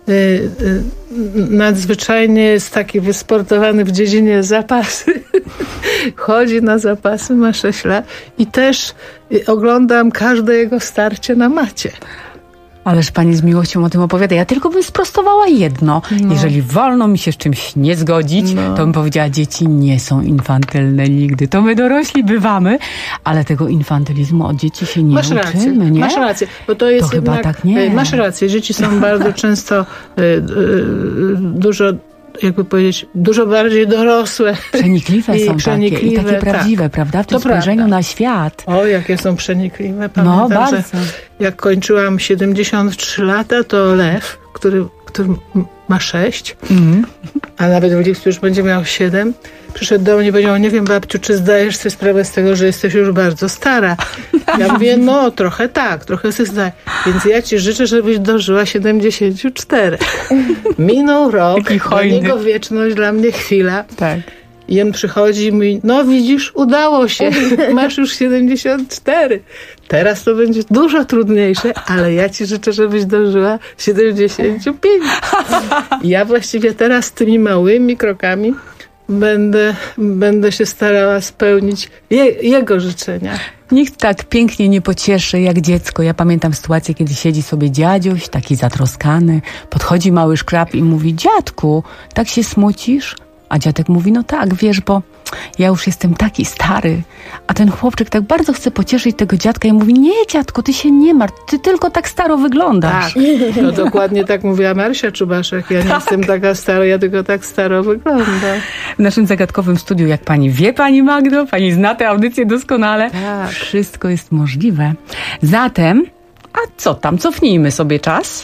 nadzwyczajnie jest taki wysportowany w dziedzinie zapasy. Chodzi na zapasy, ma 6 lat i też oglądam każde jego starcie na macie. Ależ pani z miłością o tym opowiada. Ja tylko bym sprostowała jedno. Jeżeli wolno mi się z czymś nie zgodzić, to bym powiedziała, dzieci nie są infantylne nigdy. To my dorośli bywamy, ale tego infantylizmu od dzieci się nie uczymy, nie? Masz rację, bo to jest to jednak... chyba tak nie. Masz rację, dzieci są bardzo często dużo, jakby powiedzieć, dużo bardziej dorosłe. Przenikliwe są takie i takie prawdziwe, prawda? W tym spojrzeniu na świat. O, jakie są przenikliwe. Pamiętam, bardzo. że jak kończyłam 73 lata, to Lew, który ma 6, a nawet w lipcu już będzie miał 7, przyszedł do mnie i powiedział, nie wiem, babciu, czy zdajesz sobie sprawę z tego, że jesteś już bardzo stara? Ja mówię, no trochę tak, trochę sobie zdaję. Więc ja ci życzę, żebyś dożyła 74. Minął rok, dla niego wieczność, dla mnie chwila. Tak. I on przychodzi i mówi, no widzisz, udało się, masz już 74. Teraz to będzie dużo trudniejsze, ale ja ci życzę, żebyś dożyła 75. I ja właściwie teraz tymi małymi krokami będę się starała spełnić jego życzenia. Nikt tak pięknie nie pocieszy jak dziecko. Ja pamiętam sytuację, kiedy siedzi sobie dziadziuś, taki zatroskany, podchodzi mały szkrab i mówi, dziadku, tak się smucisz? A dziadek mówi, no tak, wiesz, bo ja już jestem taki stary. A ten chłopczyk tak bardzo chce pocieszyć tego dziadka i mówi, nie dziadko, ty się nie martw, ty tylko tak staro wyglądasz. Tak, no dokładnie tak mówiła Marysia Czubaszek. Ja nie jestem taka stara, ja tylko tak staro wyglądam. W naszym zagadkowym studiu, jak pani wie, pani Magdo, pani zna tę audycję doskonale, wszystko jest możliwe. Zatem, a co tam, cofnijmy sobie czas.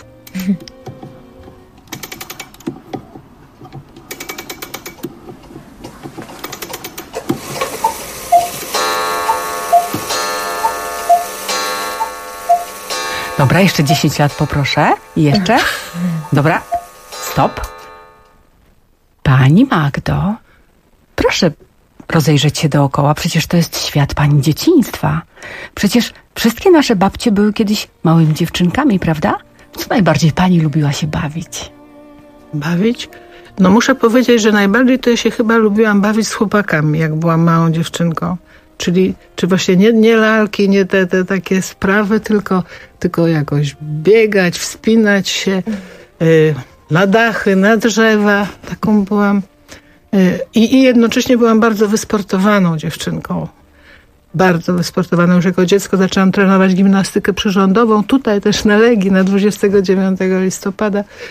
Dobra, jeszcze 10 lat poproszę. I jeszcze. Dobra, stop. Pani Magdo, proszę rozejrzeć się dookoła. Przecież to jest świat pani dzieciństwa. Przecież wszystkie nasze babcie były kiedyś małymi dziewczynkami, prawda? Co najbardziej pani lubiła się bawić? Bawić? No muszę powiedzieć, że najbardziej to ja się chyba lubiłam bawić z chłopakami, jak byłam małą dziewczynką. Czyli właśnie nie lalki, nie te takie sprawy, tylko jakoś biegać, wspinać się na dachy, na drzewa. Taką byłam. I jednocześnie byłam bardzo wysportowaną dziewczynką. Bardzo wysportowaną. Już jako dziecko zaczęłam trenować gimnastykę przyrządową. Tutaj też na Legii, na 29 listopada.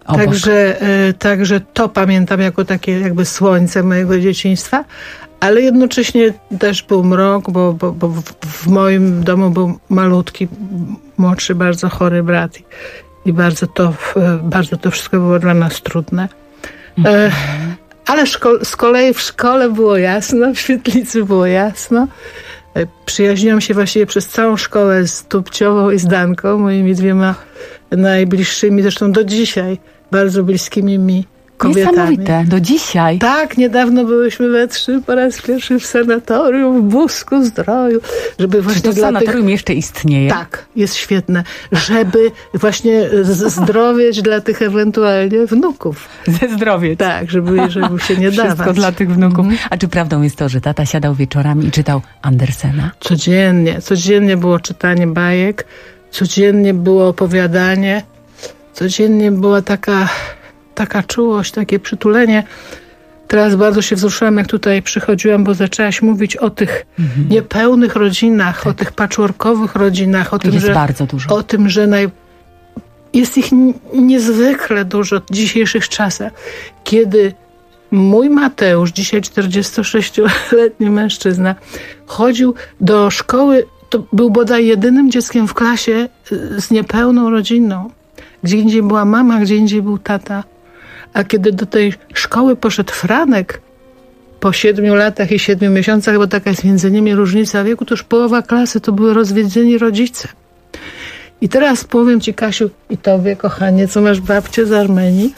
Także to pamiętam jako takie jakby słońce mojego dzieciństwa, ale jednocześnie też był mrok, bo w moim domu był malutki, młodszy, bardzo chory brat i bardzo to wszystko było dla nas trudne. Ale z kolei w szkole było jasno, w świetlicy było jasno. Przyjaźniłam się właściwie przez całą szkołę z Tupciową i z Danką, moimi dwiema najbliższymi, zresztą do dzisiaj bardzo bliskimi mi kobietami. Niesamowite, do dzisiaj. Tak, niedawno byłyśmy we trzy po raz pierwszy w sanatorium w Busku Zdroju, żeby właśnie to sanatorium jeszcze istnieje? Tak, jest świetne, żeby właśnie zdrowieć dla tych ewentualnie wnuków. Zdrowieć. Tak, żeby się nie dawać. Wszystko dla tych wnuków. A czy prawdą jest to, że tata siadał wieczorami i czytał Andersena? Codziennie było czytanie bajek, codziennie było opowiadanie, codziennie była taka czułość, takie przytulenie. Teraz bardzo się wzruszyłam, jak tutaj przychodziłam, bo zaczęłaś mówić o tych niepełnych rodzinach, o tych patchworkowych rodzinach, o tym, że jest ich niezwykle dużo w dzisiejszych czasach. Kiedy mój Mateusz, dzisiaj 46-letni mężczyzna, chodził do szkoły, to był bodaj jedynym dzieckiem w klasie z niepełną rodziną. Gdzie indziej była mama, gdzie indziej był tata. A kiedy do tej szkoły poszedł Franek po 7 latach i 7 miesiącach, bo taka jest między nimi różnica wieku, to już połowa klasy to były rozwiedzieni rodzice. I teraz powiem ci, Kasiu, i tobie, kochanie, co masz babcię z Armenii,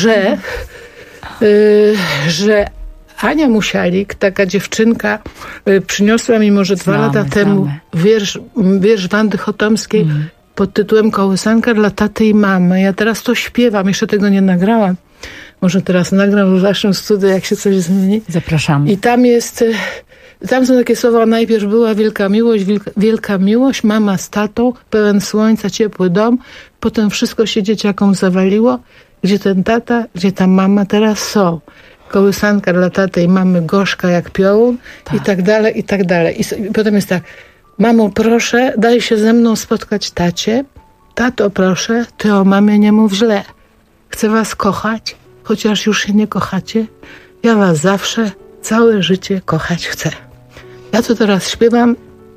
że Ania Musialik, taka dziewczynka, przyniosła mi może 2 lata temu wiersz Wandy Chotomskiej pod tytułem Kołysanka dla taty i mamy. Ja teraz to śpiewam, jeszcze tego nie nagrałam. Może teraz nagram w waszym studiu, jak się coś zmieni. Zapraszamy. I tam są takie słowa: najpierw była wielka miłość, mama z tatą, pełen słońca, ciepły dom. Potem wszystko się dzieciakom zawaliło. Gdzie ten tata, gdzie ta mama teraz są? Kołysanka dla taty i mamy gorzka jak piołun, i tak dalej, i tak dalej. I potem jest tak: mamo, proszę, daj się ze mną spotkać tacie. Tato, proszę, ty o mamie nie mów źle. Chcę was kochać, chociaż już się nie kochacie. Ja was zawsze, całe życie kochać chcę. Ja to teraz śpiewam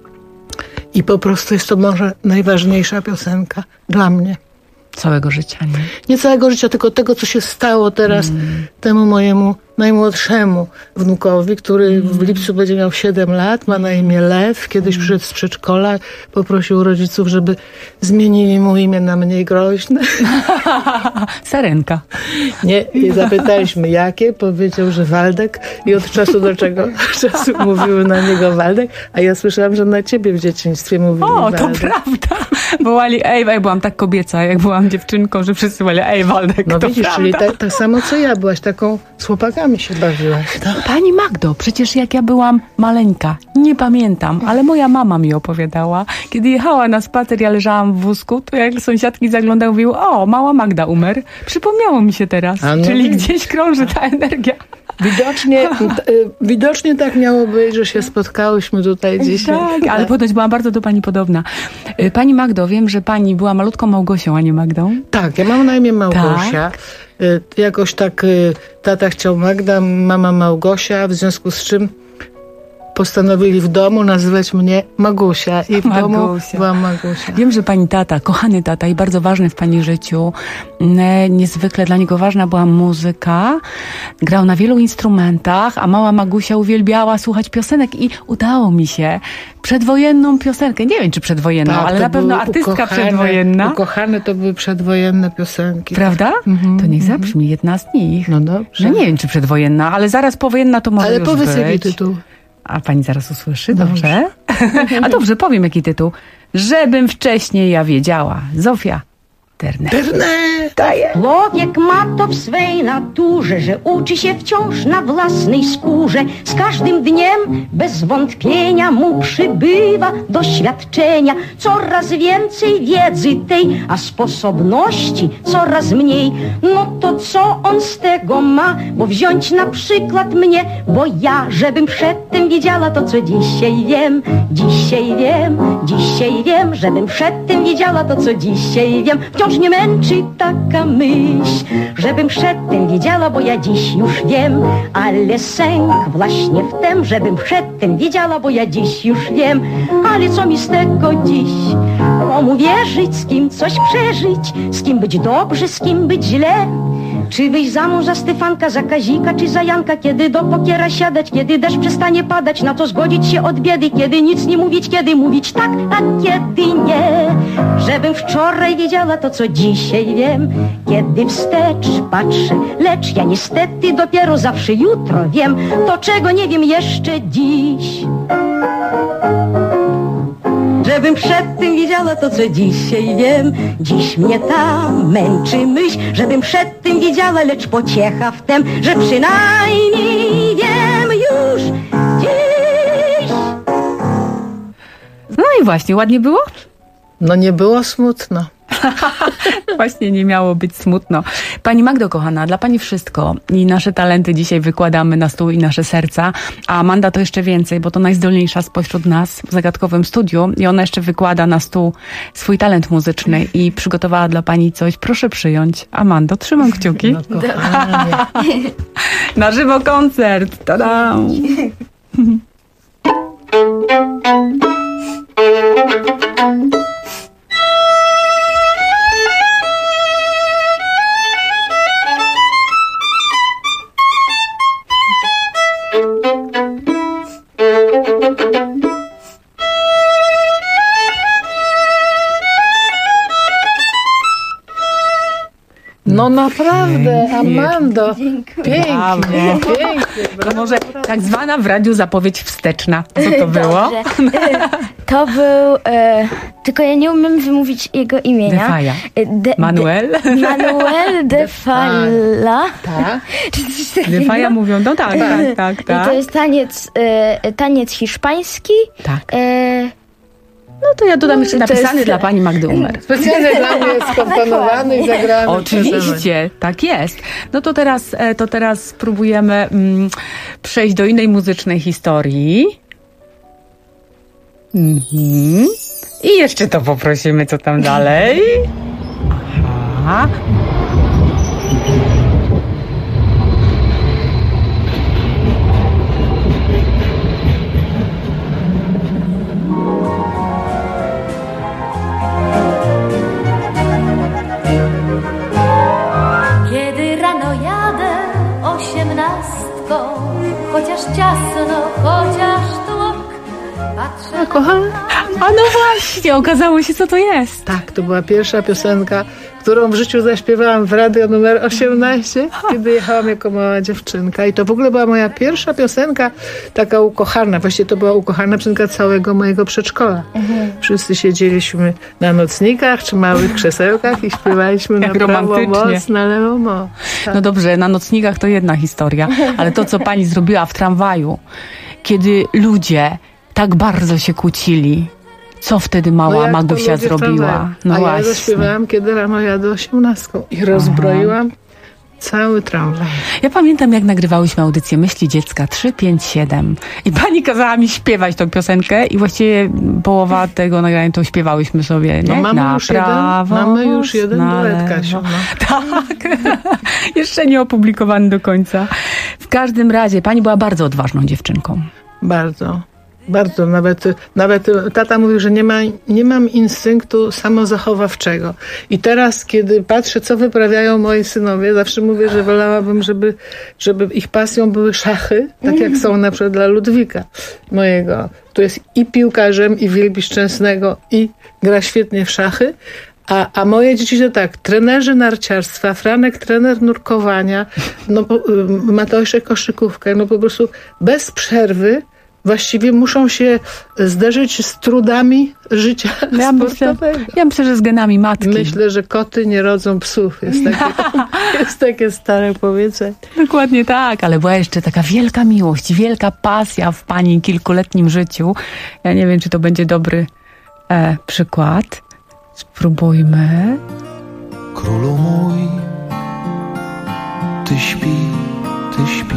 i po prostu jest to może najważniejsza piosenka dla mnie. Całego życia, nie? Nie całego życia, tylko tego, co się stało teraz temu mojemu najmłodszemu wnukowi, który w lipcu będzie miał 7 lat, ma na imię Lew. Kiedyś przyszedł z przedszkola, poprosił rodziców, żeby zmienili mu imię na mniej groźne. Sarenka. Nie, i zapytaliśmy jakie, powiedział, że Waldek, i od czasu do czasu mówiły na niego Waldek, a ja słyszałam, że na ciebie w dzieciństwie mówili Waldek. To prawda. Wołali ja byłam tak kobieca, jak byłam dziewczynką, że wszyscy wołali Waldek, no to widzisz, prawda. czyli tak samo co ja, byłaś taką z chłopakami się bawiłaś. No. Pani Magdo, przecież jak ja byłam maleńka, nie pamiętam, ale moja mama mi opowiadała. Kiedy jechała na spacer, ja leżałam w wózku, to jak sąsiadki zaglądały, mówiły: o, mała Magda umer. Przypomniało mi się teraz, czyli gdzieś krąży ta energia. Widocznie tak miało być, że się spotkałyśmy tutaj dzisiaj. Tak, ale ponoć byłam bardzo do pani podobna. Pani Magdo, wiem, że pani była malutką Małgosią, a nie Magdą. Tak, ja mam na imię Małgosia. Tak. Jakoś tak tata chciał Magda, mama Małgosia, w związku z czym postanowili w domu nazywać mnie Magusia. I w domu byłam Magusia. Wiem, że pani tata, kochany tata i bardzo ważny w pani życiu, niezwykle dla niego ważna była muzyka. Grał na wielu instrumentach, a mała Magusia uwielbiała słuchać piosenek i udało mi się przedwojenną piosenkę. Nie wiem, czy przedwojenną, ale na pewno artystka przedwojenna. Ukochane to były przedwojenne piosenki. Prawda? To niech zabrzmi jedna z nich. No dobrze. No nie wiem, czy przedwojenna, ale zaraz powojenna to może ale już powiedz, być. jaki tytuł. A pani zaraz usłyszy, dobrze? A dobrze, powiem jaki tytuł. Żebym wcześniej ja wiedziała. Zofia Turner. Człowiek ma to w swej naturze, że uczy się wciąż na własnej skórze. Z każdym dniem bez wątpienia mu przybywa doświadczenia. Coraz więcej wiedzy tej, a sposobności coraz mniej. No to co on z tego ma? Bo wziąć na przykład mnie, bo ja, żebym przedtem wiedziała to, co dzisiaj wiem. Dzisiaj wiem, żebym przedtem wiedziała to, co dzisiaj wiem. Wciąż wciąż nie męczy taka myśl, żebym przedtem wiedziała, bo ja dziś już wiem, ale sęk właśnie w tem, żebym przedtem wiedziała, bo ja dziś już wiem, ale co mi z tego dziś? Komu wierzyć, z kim coś przeżyć, z kim być dobrze, z kim być źle? Czy wyjść za mąż za Stefanka, za Kazika, czy za Janka? Kiedy do pokiera siadać, kiedy deszcz przestanie padać, na to zgodzić się od biedy, kiedy nic nie mówić, kiedy mówić tak, a kiedy nie. Żebym wczoraj wiedziała to, co dzisiaj wiem, kiedy wstecz patrzę, lecz ja niestety dopiero zawsze jutro wiem to, czego nie wiem jeszcze dziś. Żebym przedtem wiedziała to, co dzisiaj wiem, dziś mnie ta męczy myśl, żebym przedtem wiedziała, lecz pociecha w tem, że przynajmniej wiem już dziś. No i właśnie, ładnie było? No nie było smutno. Właśnie nie miało być smutno. Pani Magdo kochana, dla pani wszystko i nasze talenty dzisiaj wykładamy na stół i nasze serca, a Amanda to jeszcze więcej, bo to najzdolniejsza spośród nas w zagadkowym studiu i ona jeszcze wykłada na stół swój talent muzyczny i przygotowała dla pani coś. Proszę przyjąć. Amando, trzymam kciuki. No, na żywo koncert. Tada! No naprawdę, Amando. Pięknie, To może tak zwana w radiu zapowiedź wsteczna. Co to było? To był, tylko ja nie umiem wymówić jego imienia. Defaja. Manuel de Falla. Tak. Defaja mówią, no tak. I to jest taniec hiszpański. Tak. No to ja dodam jeszcze napisany dla pani Magdy Umer. Specjalnie dla mnie skomponowany i zagrany. Oczywiście, tak jest. No to teraz spróbujemy przejść do innej muzycznej historii. I jeszcze to poprosimy, co tam dalej. Aha. Chociaż ciasno, chociaż tłok, patrzę... Kochana. A no właśnie, okazało się, co to jest. Tak, to była pierwsza piosenka, którą w życiu zaśpiewałam w radio numer 18, kiedy jechałam jako mała dziewczynka. I to w ogóle była moja pierwsza piosenka taka ukocharna. Właściwie to była ukocharna piosenka całego mojego przedszkola. Wszyscy siedzieliśmy na nocnikach czy małych krzesełkach i śpiewaliśmy na prawo moc, na lewo moc. Tak. No dobrze, na nocnikach to jedna historia, ale to, co pani zrobiła w tramwaju, kiedy ludzie tak bardzo się kłócili, co wtedy mała Magusia zrobiła? No właśnie. Ja zaśpiewałam, kiedy rano jadę 18 i rozbroiłam cały tramwaj. Ja pamiętam, jak nagrywałyśmy audycję Myśli Dziecka 357 i pani kazała mi śpiewać tą piosenkę i właściwie połowa tego nagrania to śpiewałyśmy sobie, nie? No mamy już jeden duet, Kasiu. No. Tak. Jeszcze nie opublikowany do końca. W każdym razie pani była bardzo odważną dziewczynką. Bardzo. Bardzo. Nawet tata mówił, że nie mam instynktu samozachowawczego. I teraz, kiedy patrzę, co wyprawiają moi synowie, zawsze mówię, że wolałabym, żeby ich pasją były szachy, tak jak są na przykład dla Ludwika mojego. To jest i piłkarzem, i wielbi Szczęsnego, i gra świetnie w szachy. A moje dzieci to tak, trenerzy narciarstwa, Franek trener nurkowania, Mateuszek koszykówkę, no po prostu bez przerwy właściwie muszą się zderzyć z trudami życia sportowego. Ja myślę, że z genami matki. Myślę, że koty nie rodzą psów. Jest takie stare powiedzenie. Dokładnie tak, ale była jeszcze taka wielka miłość, wielka pasja w pani kilkuletnim życiu. Ja nie wiem, czy to będzie dobry przykład. Spróbujmy. Królu mój, ty śpi,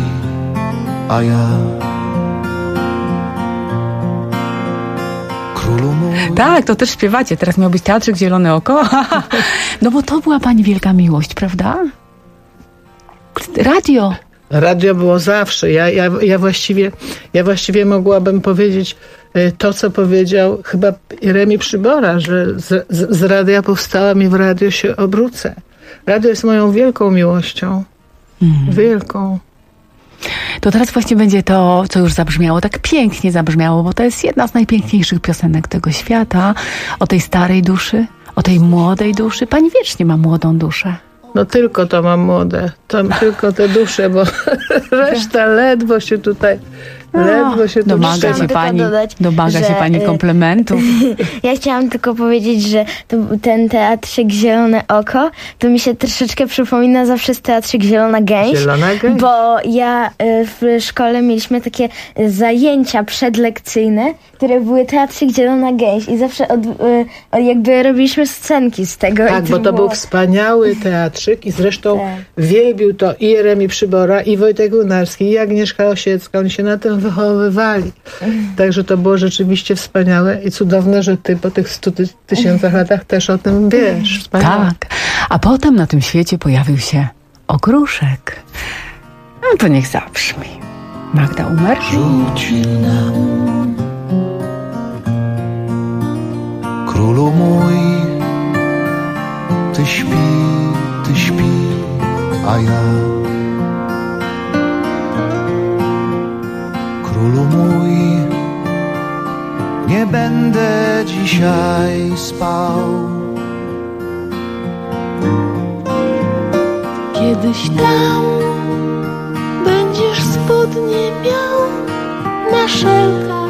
a ja Tak, to też śpiewacie. Teraz miał być Teatrzyk Zielone Oko. No bo to była pani wielka miłość, prawda? Radio. Radio było zawsze. Ja właściwie mogłabym powiedzieć to, co powiedział chyba Remi Przybora, że z radia powstałam i w radio się obrócę. Radio jest moją wielką miłością. Wielką. To teraz właśnie będzie to, co już zabrzmiało, tak pięknie zabrzmiało, bo to jest jedna z najpiękniejszych piosenek tego świata. O tej starej duszy, o tej młodej duszy. Pani wiecznie ma młodą duszę. No tylko to mam młode. Tylko te dusze, bo reszta ledwo się tutaj... Domaga się pani komplementów. Ja chciałam tylko powiedzieć, że ten Teatrzyk Zielone Oko to mi się troszeczkę przypomina zawsze z Teatrzyk Zielona Gęś. Zielona Gęś? Bo ja w szkole mieliśmy takie zajęcia przedlekcyjne, które były Teatrzyk Zielona Gęś i zawsze jakby robiliśmy scenki z tego. Tak, bo to był wspaniały teatrzyk i zresztą wielbił to i Remi Przybora, i Wojtek Lunarski, i Agnieszka Osiecka. Oni się na tym wychowywali. Także to było rzeczywiście wspaniałe i cudowne, że ty po tych 100 000 latach też o tym wiesz. Wspaniałe. Tak. A potem na tym świecie pojawił się Okruszek. No to niech zabrzmi. Magda Umer. Rzucił nam królu mój, ty śpi, a ja królu mój, nie będę dzisiaj spał. Kiedyś tam będziesz spodnie miał na szelkach.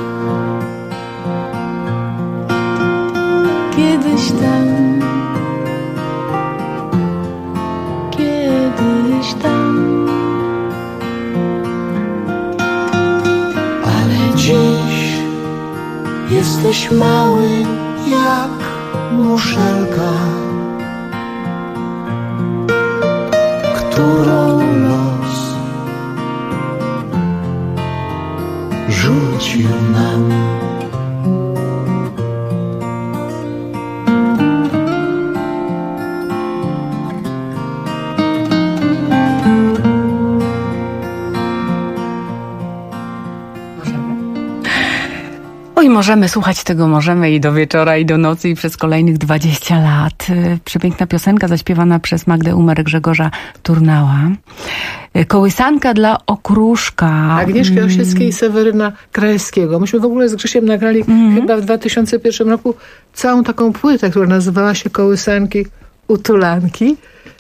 Kiedyś tam, kiedyś tam. Ale dziś jesteś mały jak muszelka, którą los rzucił nam. I możemy słuchać tego, możemy i do wieczora, i do nocy, i przez kolejnych 20 lat. Przepiękna piosenka zaśpiewana przez Magdę Umer, Grzegorza Turnała. Kołysanka dla Okruszka. Agnieszki Osieckiej i Seweryna Krajewskiego. Myśmy w ogóle z Grzesiem nagrali chyba w 2001 roku całą taką płytę, która nazywała się Kołysanki Utulanki.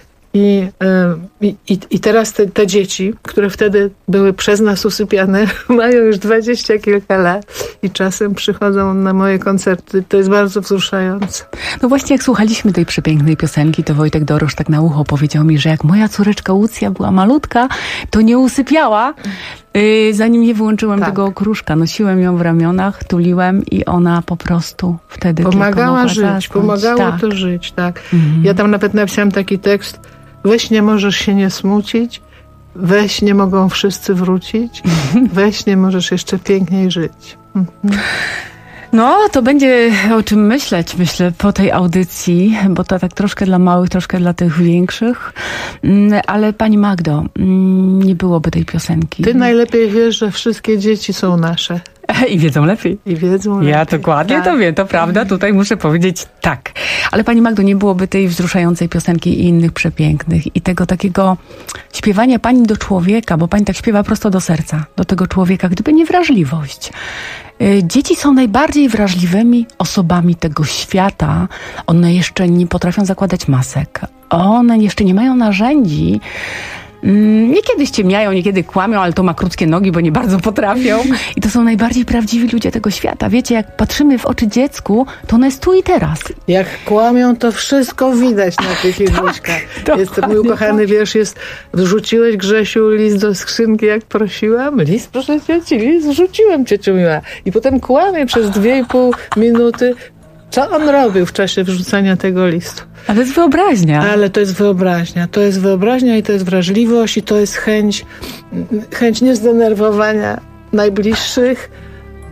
I teraz te dzieci, które wtedy były przez nas usypiane, mają już 20 kilka lat i czasem przychodzą na moje koncerty. To jest bardzo wzruszające. No właśnie jak słuchaliśmy tej przepięknej piosenki, to Wojtek Dorosz tak na ucho powiedział mi, że jak moja córeczka Łucja była malutka, to nie usypiała, zanim nie wyłączyłem tego Okruszka. Nosiłem ją w ramionach, tuliłem i ona po prostu wtedy pomagała żyć, zasnąć. pomagało to żyć, tak. Ja tam nawet napisałam taki tekst: we śnie możesz się nie smucić, we śnie mogą wszyscy wrócić, we śnie możesz jeszcze piękniej żyć. No, to będzie o czym myśleć, myślę, po tej audycji, bo to tak troszkę dla małych, troszkę dla tych większych. Ale pani Magdo, nie byłoby tej piosenki. Ty najlepiej wiesz, że wszystkie dzieci są nasze. I wiedzą lepiej. Ja dokładnie to wiem, to prawda. Tutaj muszę powiedzieć tak. Ale pani Magdo, nie byłoby tej wzruszającej piosenki i innych przepięknych. I tego takiego śpiewania pani do człowieka, bo pani tak śpiewa prosto do serca, do tego człowieka, gdyby nie wrażliwość. Dzieci są najbardziej wrażliwymi osobami tego świata. One jeszcze nie potrafią zakładać masek. One jeszcze nie mają narzędzi. Niekiedy ściemniają, niekiedy kłamią, ale to ma krótkie nogi, bo nie bardzo potrafią. I to są najbardziej prawdziwi ludzie tego świata. Wiecie, jak patrzymy w oczy dziecku, to ono jest tu i teraz. Jak kłamią, to wszystko widać na tych języczkach. Jest mój ukochany wiersz jest: wrzuciłeś, Grzesiu, list do skrzynki, jak prosiłam? List, proszę cię, list wrzuciłem, ciociu miła. I potem kłamie przez 2,5 minuty. Co on robił w czasie wrzucania tego listu? Ale to jest wyobraźnia. Ale to jest wyobraźnia. To jest wyobraźnia i to jest wrażliwość i to jest chęć niezdenerwowania najbliższych,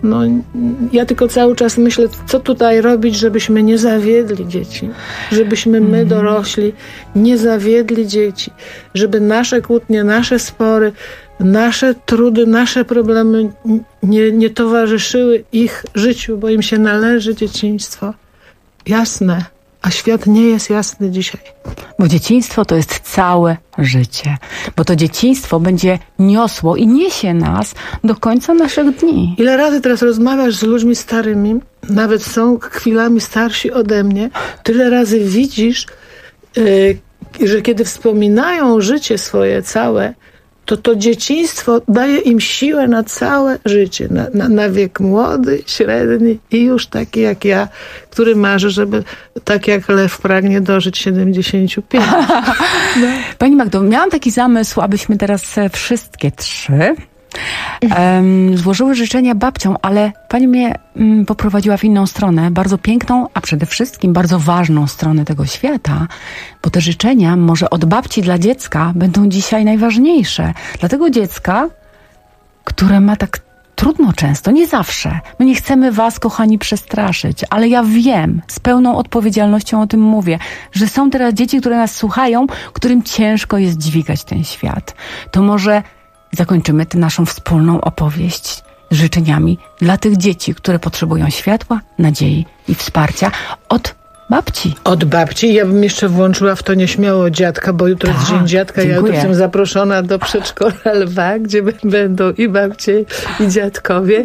No, ja tylko cały czas myślę, co tutaj robić, żebyśmy nie zawiedli dzieci. Żebyśmy my, dorośli, nie zawiedli dzieci. Żeby nasze kłótnie, nasze spory, nasze trudy, nasze problemy nie towarzyszyły ich życiu, bo im się należy dzieciństwo. Jasne. A świat nie jest jasny dzisiaj. Bo dzieciństwo to jest całe życie. Bo to dzieciństwo będzie niosło i niesie nas do końca naszych dni. Ile razy teraz rozmawiasz z ludźmi starymi, nawet są chwilami starsi ode mnie, tyle razy widzisz, że kiedy wspominają życie swoje całe, to dzieciństwo daje im siłę na całe życie, na wiek młody, średni i już taki jak ja, który marzy, żeby tak jak lew pragnie dożyć 75. No. Pani Magdo, miałam taki zamysł, abyśmy teraz wszystkie trzy złożyły życzenia babciom, ale pani mnie poprowadziła w inną stronę, bardzo piękną, a przede wszystkim bardzo ważną stronę tego świata, bo te życzenia może od babci dla dziecka będą dzisiaj najważniejsze. Dla tego dziecka, które ma tak trudno często, nie zawsze. My nie chcemy was, kochani, przestraszyć, ale ja wiem, z pełną odpowiedzialnością o tym mówię, że są teraz dzieci, które nas słuchają, którym ciężko jest dźwigać ten świat. To może zakończymy tę naszą wspólną opowieść życzeniami dla tych dzieci, które potrzebują światła, nadziei i wsparcia od babci. Od babci. Ja bym jeszcze włączyła w to nieśmiało dziadka, bo jutro jest Dzień Dziadka. Dziękuję. Ja jutro jestem zaproszona do przedszkola Lwa, gdzie będą i babcie, i dziadkowie.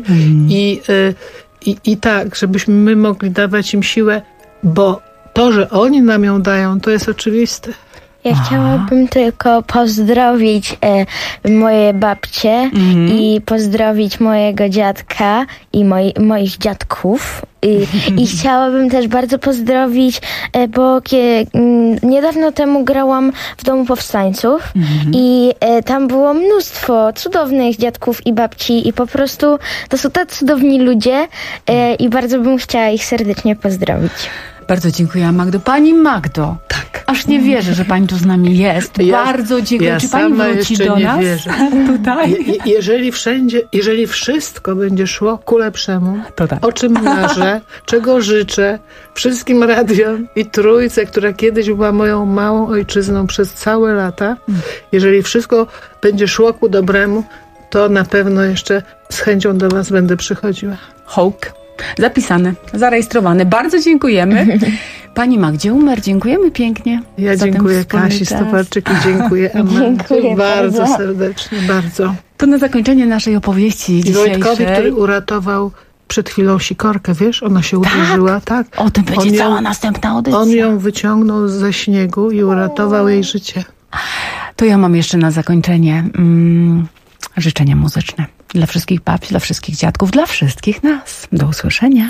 I tak, żebyśmy my mogli dawać im siłę, bo to, że oni nam ją dają, to jest oczywiste. Ja chciałabym tylko pozdrowić moje babcie i pozdrowić mojego dziadka i moich dziadków. I chciałabym też bardzo pozdrowić, bo niedawno temu grałam w Domu Powstańców i tam było mnóstwo cudownych dziadków i babci i po prostu to są tak cudowni ludzie i bardzo bym chciała ich serdecznie pozdrowić. Bardzo dziękuję, Magdo. Pani Magdo, tak. Aż nie wierzę, że pani tu z nami jest. Bardzo dziękuję. Ja Czy pani wróci do nas? Wierzę. Tutaj? Jeżeli wszystko będzie szło ku lepszemu, to tak. O czym marzę, czego życzę wszystkim radiom i Trójce, która kiedyś była moją małą ojczyzną przez całe lata, jeżeli wszystko będzie szło ku dobremu, to na pewno jeszcze z chęcią do was będę przychodziła. Hołk. Zapisane, zarejestrowane. Bardzo dziękujemy. Pani Magdzie Umer, dziękujemy pięknie. Ja dziękuję Kasi Stoparczyk i dziękuję Amandzie bardzo serdecznie, bardzo. To na zakończenie naszej opowieści dzisiejszej. Wojtkowi, który uratował przed chwilą Sikorkę, wiesz? Ona się uderzyła, tak? O tym będzie cała następna audycja. On ją wyciągnął ze śniegu i uratował jej życie. To ja mam jeszcze na zakończenie życzenia muzyczne. Dla wszystkich babci, dla wszystkich dziadków, dla wszystkich nas. Do usłyszenia.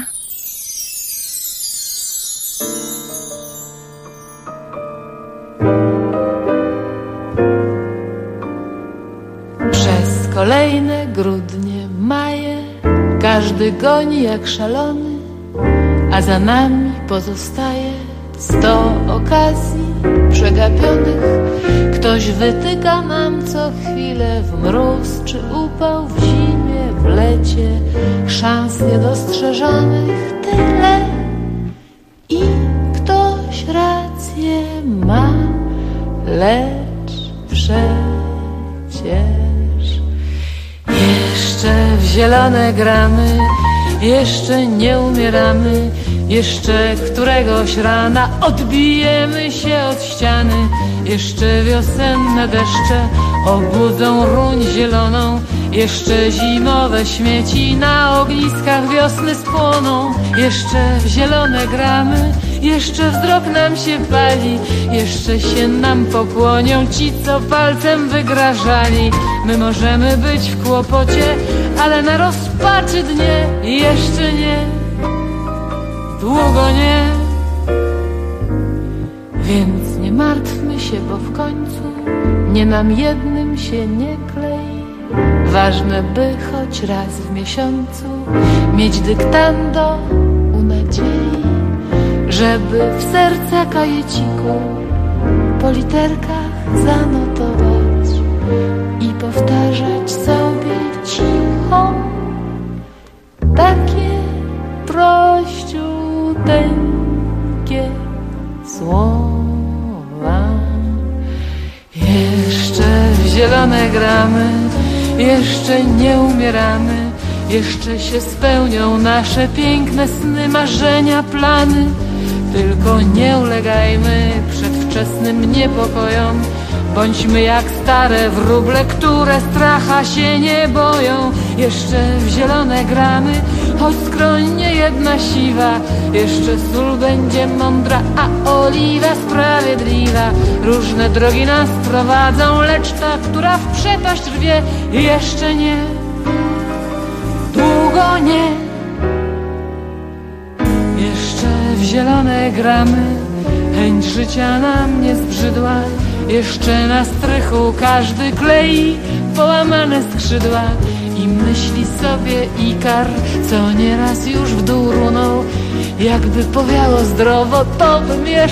Przez kolejne grudnie, maje każdy goni jak szalony, a za nami pozostaje 100 okazji przegapionych. Ktoś wytyka nam co chwilę w mróz czy upał, w zimie, w lecie, szans niedostrzeżonych tyle. I ktoś rację ma, lecz przecież jeszcze w zielone gramy, jeszcze nie umieramy, jeszcze któregoś rana odbijemy się od ściany. Jeszcze wiosenne deszcze obudzą ruń zieloną, jeszcze zimowe śmieci na ogniskach wiosny spłoną. Jeszcze w zielone gramy, jeszcze wzrok nam się pali, jeszcze się nam pokłonią ci, co palcem wygrażali. My możemy być w kłopocie, ale na rozpaczy dnie jeszcze nie, długo nie. Więc nie martwmy się, bo w końcu nie nam jednym się nie klei. Ważne, by choć raz w miesiącu mieć dyktando u nadziei, żeby w serca kajeciku po literkach zanotować i powtarzać sobie cicho. Tak zielone gramy, jeszcze nie umieramy, jeszcze się spełnią nasze piękne sny, marzenia, plany. Tylko nie ulegajmy przedwczesnym niepokojom, bądźmy jak stare wróble, które stracha się nie boją. Jeszcze w zielone gramy, choć skroń nie jedna siwa, jeszcze sól będzie mądra, a oliwa sprawiedliwa. Różne drogi nas prowadzą, lecz ta, która w przepaść rwie, jeszcze nie, długo nie. Jeszcze w zielone gramy, chęć życia nam nie zbrzydła, jeszcze na strychu każdy klei połamane skrzydła i myśli sobie Ikar, co nieraz już w dół runął. Jakby powiało zdrowo, to bym jeszcze